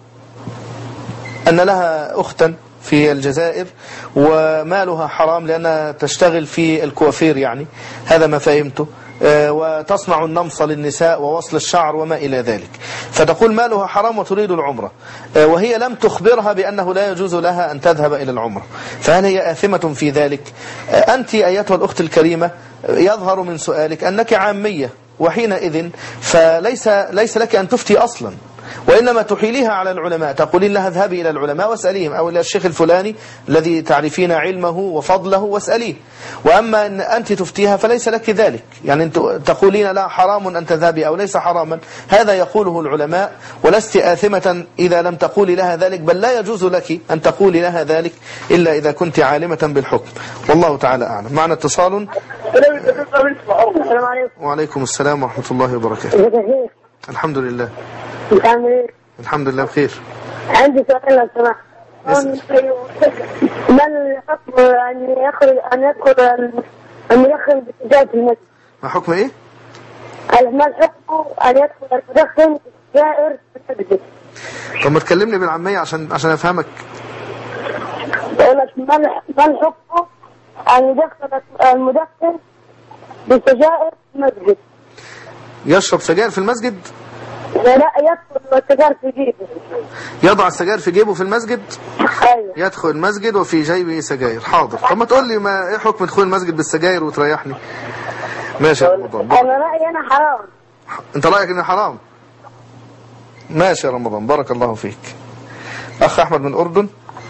أن لها أختا في الجزائر ومالها حرام لأنها تشتغل في الكوافير، يعني هذا ما فهمته. وتصنع النمص للنساء ووصل الشعر وما إلى ذلك، فتقول مالها حرام وتريد العمرة، وهي لم تخبرها بأنه لا يجوز لها أن تذهب إلى العمرة، فهل هي آثمة في ذلك؟ أنت أيتها الأخت الكريمة يظهر من سؤالك أنك عامية، وحينئذ فليس لك أن تفتي أصلا، وإنما تحيليها على العلماء، تقولين لها اذهبي إلى العلماء واسأليهم، أو إلى الشيخ الفلاني الذي تعرفين علمه وفضله واسأليه. وأما أن أنت تفتيها فليس لك ذلك، يعني أنت تقولين لا حرام أن تذهبي أو ليس حراما، هذا يقوله العلماء، ولست آثمة إذا لم تقولي لها ذلك، بل لا يجوز لك أن تقولي لها ذلك إلا إذا كنت عالمة بالحكم، والله تعالى أعلم. معنا اتصال. السلام عليكم. وعليكم السلام ورحمة الله وبركاته. الحمد لله. الحمد لله بخير. عندي سؤال لو سمحت. من حكم أن يدخل بسجاير في المسجد؟ ما حكم إيه؟ ما الحكم أن يدخل المدخن بسجاير في المسجد؟ طب ما تكلمني بالعامية عشان أفهمك. بقول لك ما الحكم أن يدخل المدخن بسجاير في المسجد؟ يشرب سجاير في المسجد؟ لا يدخل السجاير في جيبه. يضع السجاير في جيبه في المسجد؟ ايوه. يدخل المسجد وفي جيبه سجاير. حاضر. طب ما تقول لي ما ايه حكم دخول المسجد بالسجاير وتريحني؟ ماشي يا رمضان. انا رأيي انا حرام. انت رأيك انه حرام؟ ماشي يا رمضان، بارك الله فيك. اخ احمد من الاردن.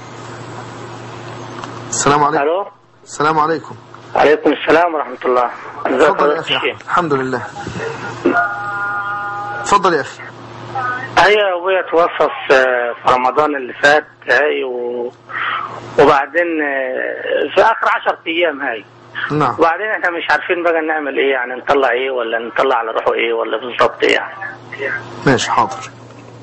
السلام عليكم. الو. السلام عليكم. عليكم السلام ورحمة الله. تفضل يا اخي. الحمد لله. تفضل يا اخي. هي ابويا توفى في رمضان اللي فات هاي وبعدين في اخر 10 ايام هاي. نعم. وبعدين احنا مش عارفين بقى نعمل ايه، يعني نطلع ايه ولا نطلع على روحه ايه ولا بالظبط ايه يعني. ماشي حاضر.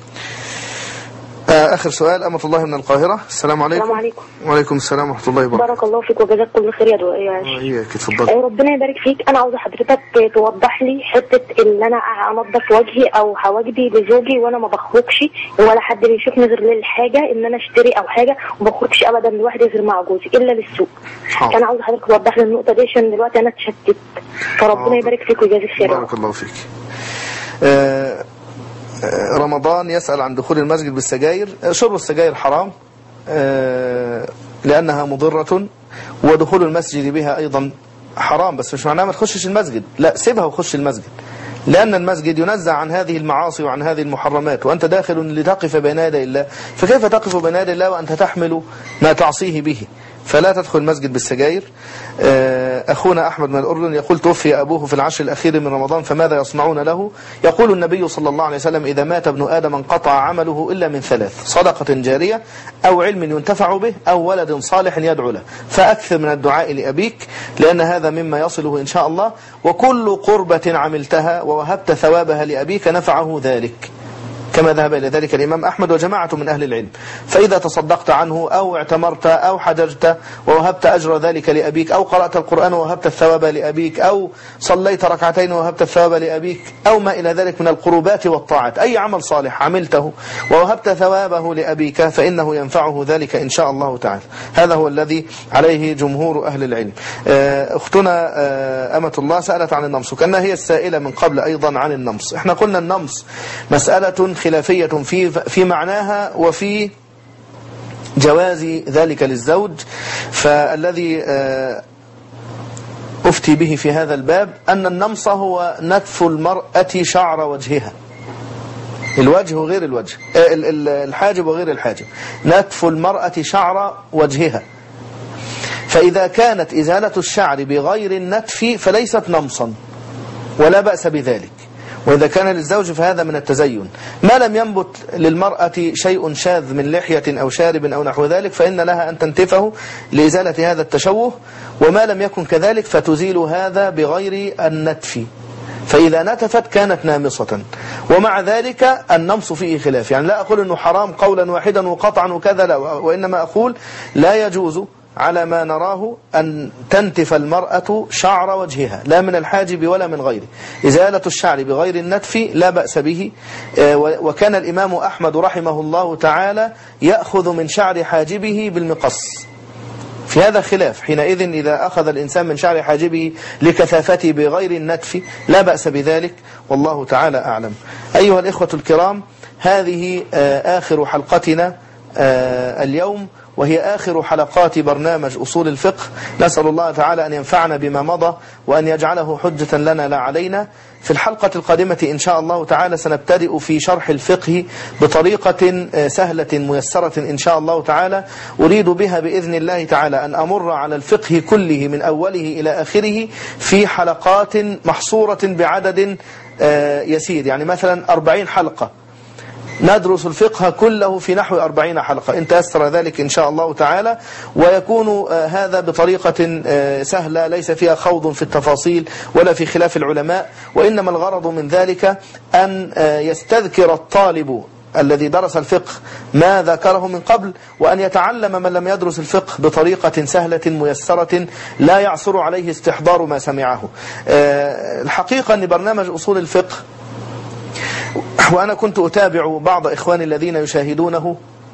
آخر سؤال. أمة الله من القاهرة. السلام عليكم. السلام عليكم. وعليكم السلام ورحمة الله وبركاته. بارك الله فيك وجزاك كل خير يا دعاء. إياك اتفضل. ربنا يبارك فيك. أنا عاوزة حضرتك توضح لي حتة إن أنا أنظف وجهي أو حواجبي لزوجي وأنا ما بخرجش ولا حد بيشوفني غير للحاجة إن أنا أشتري أو حاجة، وما بخرجش أبدا لوحدي غير مع جوزي إلا للسوق. فأنا عاوزة حضرتك توضح لي النقطة دي عشان دلوقتي أنا اتشتت. فربنا يبارك فيك ويجازيك خير. بارك الله فيك. رمضان يسأل عن دخول المسجد بالسجاير. شرب السجاير حرام لأنها مضرة، ودخول المسجد بها أيضا حرام، بس مش معناه ما تخشش المسجد، لا سيبها وخش المسجد، لأن المسجد ينزع عن هذه المعاصي وعن هذه المحرمات، وأنت داخل لتقف بين يدي الله، فكيف تقف بين يدي الله وأنت تحمل ما تعصيه به؟ فلا تدخل المسجد بالسجاير. أخونا أحمد من الأردن يقول توفي أبوه في العشر الأخير من رمضان فماذا يصنعون له؟ يقول النبي صلى الله عليه وسلم إذا مات ابن آدم انقطع عمله إلا من ثلاث: صدقة جارية أو علم ينتفع به أو ولد صالح يدعو له. فأكثر من الدعاء لأبيك لأن هذا مما يصله إن شاء الله، وكل قربة عملتها ووهبت ثوابها لأبيك نفعه ذلك، كما ذهب إلى ذلك الإمام أحمد وجماعة من أهل العلم. فإذا تصدقت عنه أو اعتمرت أو حججت ووهبت أجر ذلك لأبيك، أو قرأت القرآن ووهبت الثواب لأبيك، أو صليت ركعتين ووهبت الثواب لأبيك، أو ما إلى ذلك من القربات والطاعات، أي عمل صالح عملته ووهبت ثوابه لأبيك فإنه ينفعه ذلك إن شاء الله تعالى. هذا هو الذي عليه جمهور أهل العلم. أختنا أمة الله سألت عن النمص، وكأنها هي السائلة من قبل أيضا عن النمص. احنا قلنا النمص مسألة خلافية في معناها وفي جواز ذلك للزوج. فالذي أفتي به في هذا الباب أن النمص هو نتف المرأة شعر وجهها، الوجه وغير الوجه، الحاجب وغير الحاجب، نتف المرأة شعر وجهها. فإذا كانت إزالة الشعر بغير النتف فليست نمصا ولا بأس بذلك، وإذا كان للزوج فهذا من التزين. ما لم ينبت للمرأة شيء شاذ من لحية أو شارب أو نحو ذلك فإن لها أن تنتفه لإزالة هذا التشوه، وما لم يكن كذلك فتزيل هذا بغير النتف، فإذا نتفت كانت نامصة. ومع ذلك النمص فيه خلاف، يعني لا أقول أنه حرام قولا واحدا وقطعا وكذا، لا، وإنما أقول لا يجوز على ما نراه أن تنتف المرأة شعر وجهها، لا من الحاجب ولا من غيره. إزالة الشعر بغير النتف لا بأس به. وكان الإمام أحمد رحمه الله تعالى يأخذ من شعر حاجبه بالمقص في هذا خلاف. حينئذ إذا أخذ الإنسان من شعر حاجبه لكثافته بغير النتف لا بأس بذلك، والله تعالى أعلم. أيها الإخوة الكرام، هذه آخر حلقتنا اليوم، وهي آخر حلقات برنامج أصول الفقه. نسأل الله تعالى أن ينفعنا بما مضى وأن يجعله حجة لنا لا علينا. في الحلقة القادمة إن شاء الله تعالى سنبتدئ في شرح الفقه بطريقة سهلة ميسرة إن شاء الله تعالى، أريد بها بإذن الله تعالى أن أمر على الفقه كله من أوله إلى آخره في حلقات محصورة بعدد يسير، يعني مثلا 40 حلقة، ندرس الفقه كله في نحو 40 حلقة إن تيسر ذلك إن شاء الله تعالى، ويكون هذا بطريقة سهلة ليس فيها خوض في التفاصيل ولا في خلاف العلماء، وإنما الغرض من ذلك أن يستذكر الطالب الذي درس الفقه ما ذكره من قبل، وأن يتعلم من لم يدرس الفقه بطريقة سهلة ميسرة لا يعصر عليه استحضار ما سمعه. الحقيقة أن برنامج أصول الفقه، وأنا كنت أتابع بعض إخواني الذين يشاهدونه،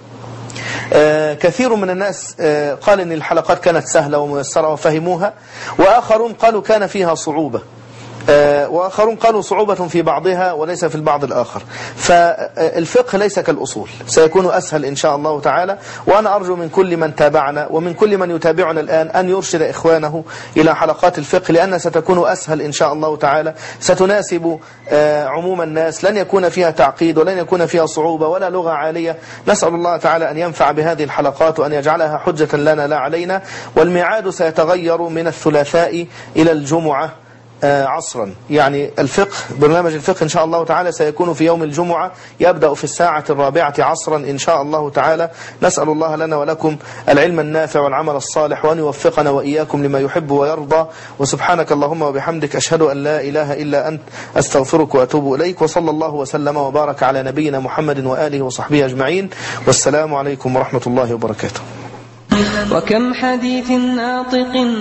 كثير من الناس قال إن الحلقات كانت سهلة وميسرة وفهموها، وآخرون قالوا كان فيها صعوبة، وآخرون قالوا صعوبة في بعضها وليس في البعض الآخر. فالفقه ليس كالأصول، سيكون أسهل إن شاء الله تعالى. وأنا أرجو من كل من تابعنا ومن كل من يتابعنا الآن أن يرشد إخوانه إلى حلقات الفقه، لأنها ستكون أسهل إن شاء الله تعالى، ستناسب عموم الناس، لن يكون فيها تعقيد ولن يكون فيها صعوبة ولا لغة عالية. نسأل الله تعالى أن ينفع بهذه الحلقات وأن يجعلها حجة لنا لا علينا. والميعاد سيتغير من الثلاثاء إلى الجمعة عصرا، يعني الفقه، برنامج الفقه إن شاء الله تعالى سيكون في يوم الجمعة، يبدأ في 4:00 عصرا إن شاء الله تعالى. نسأل الله لنا ولكم العلم النافع والعمل الصالح، وأن يوفقنا وإياكم لما يحب ويرضى. وسبحانك اللهم وبحمدك، أشهد أن لا إله إلا أنت، أستغفرك وأتوب إليك. وصلى الله وسلم وبارك على نبينا محمد وآله وصحبه أجمعين، والسلام عليكم ورحمة الله وبركاته. وكم حديث ناطق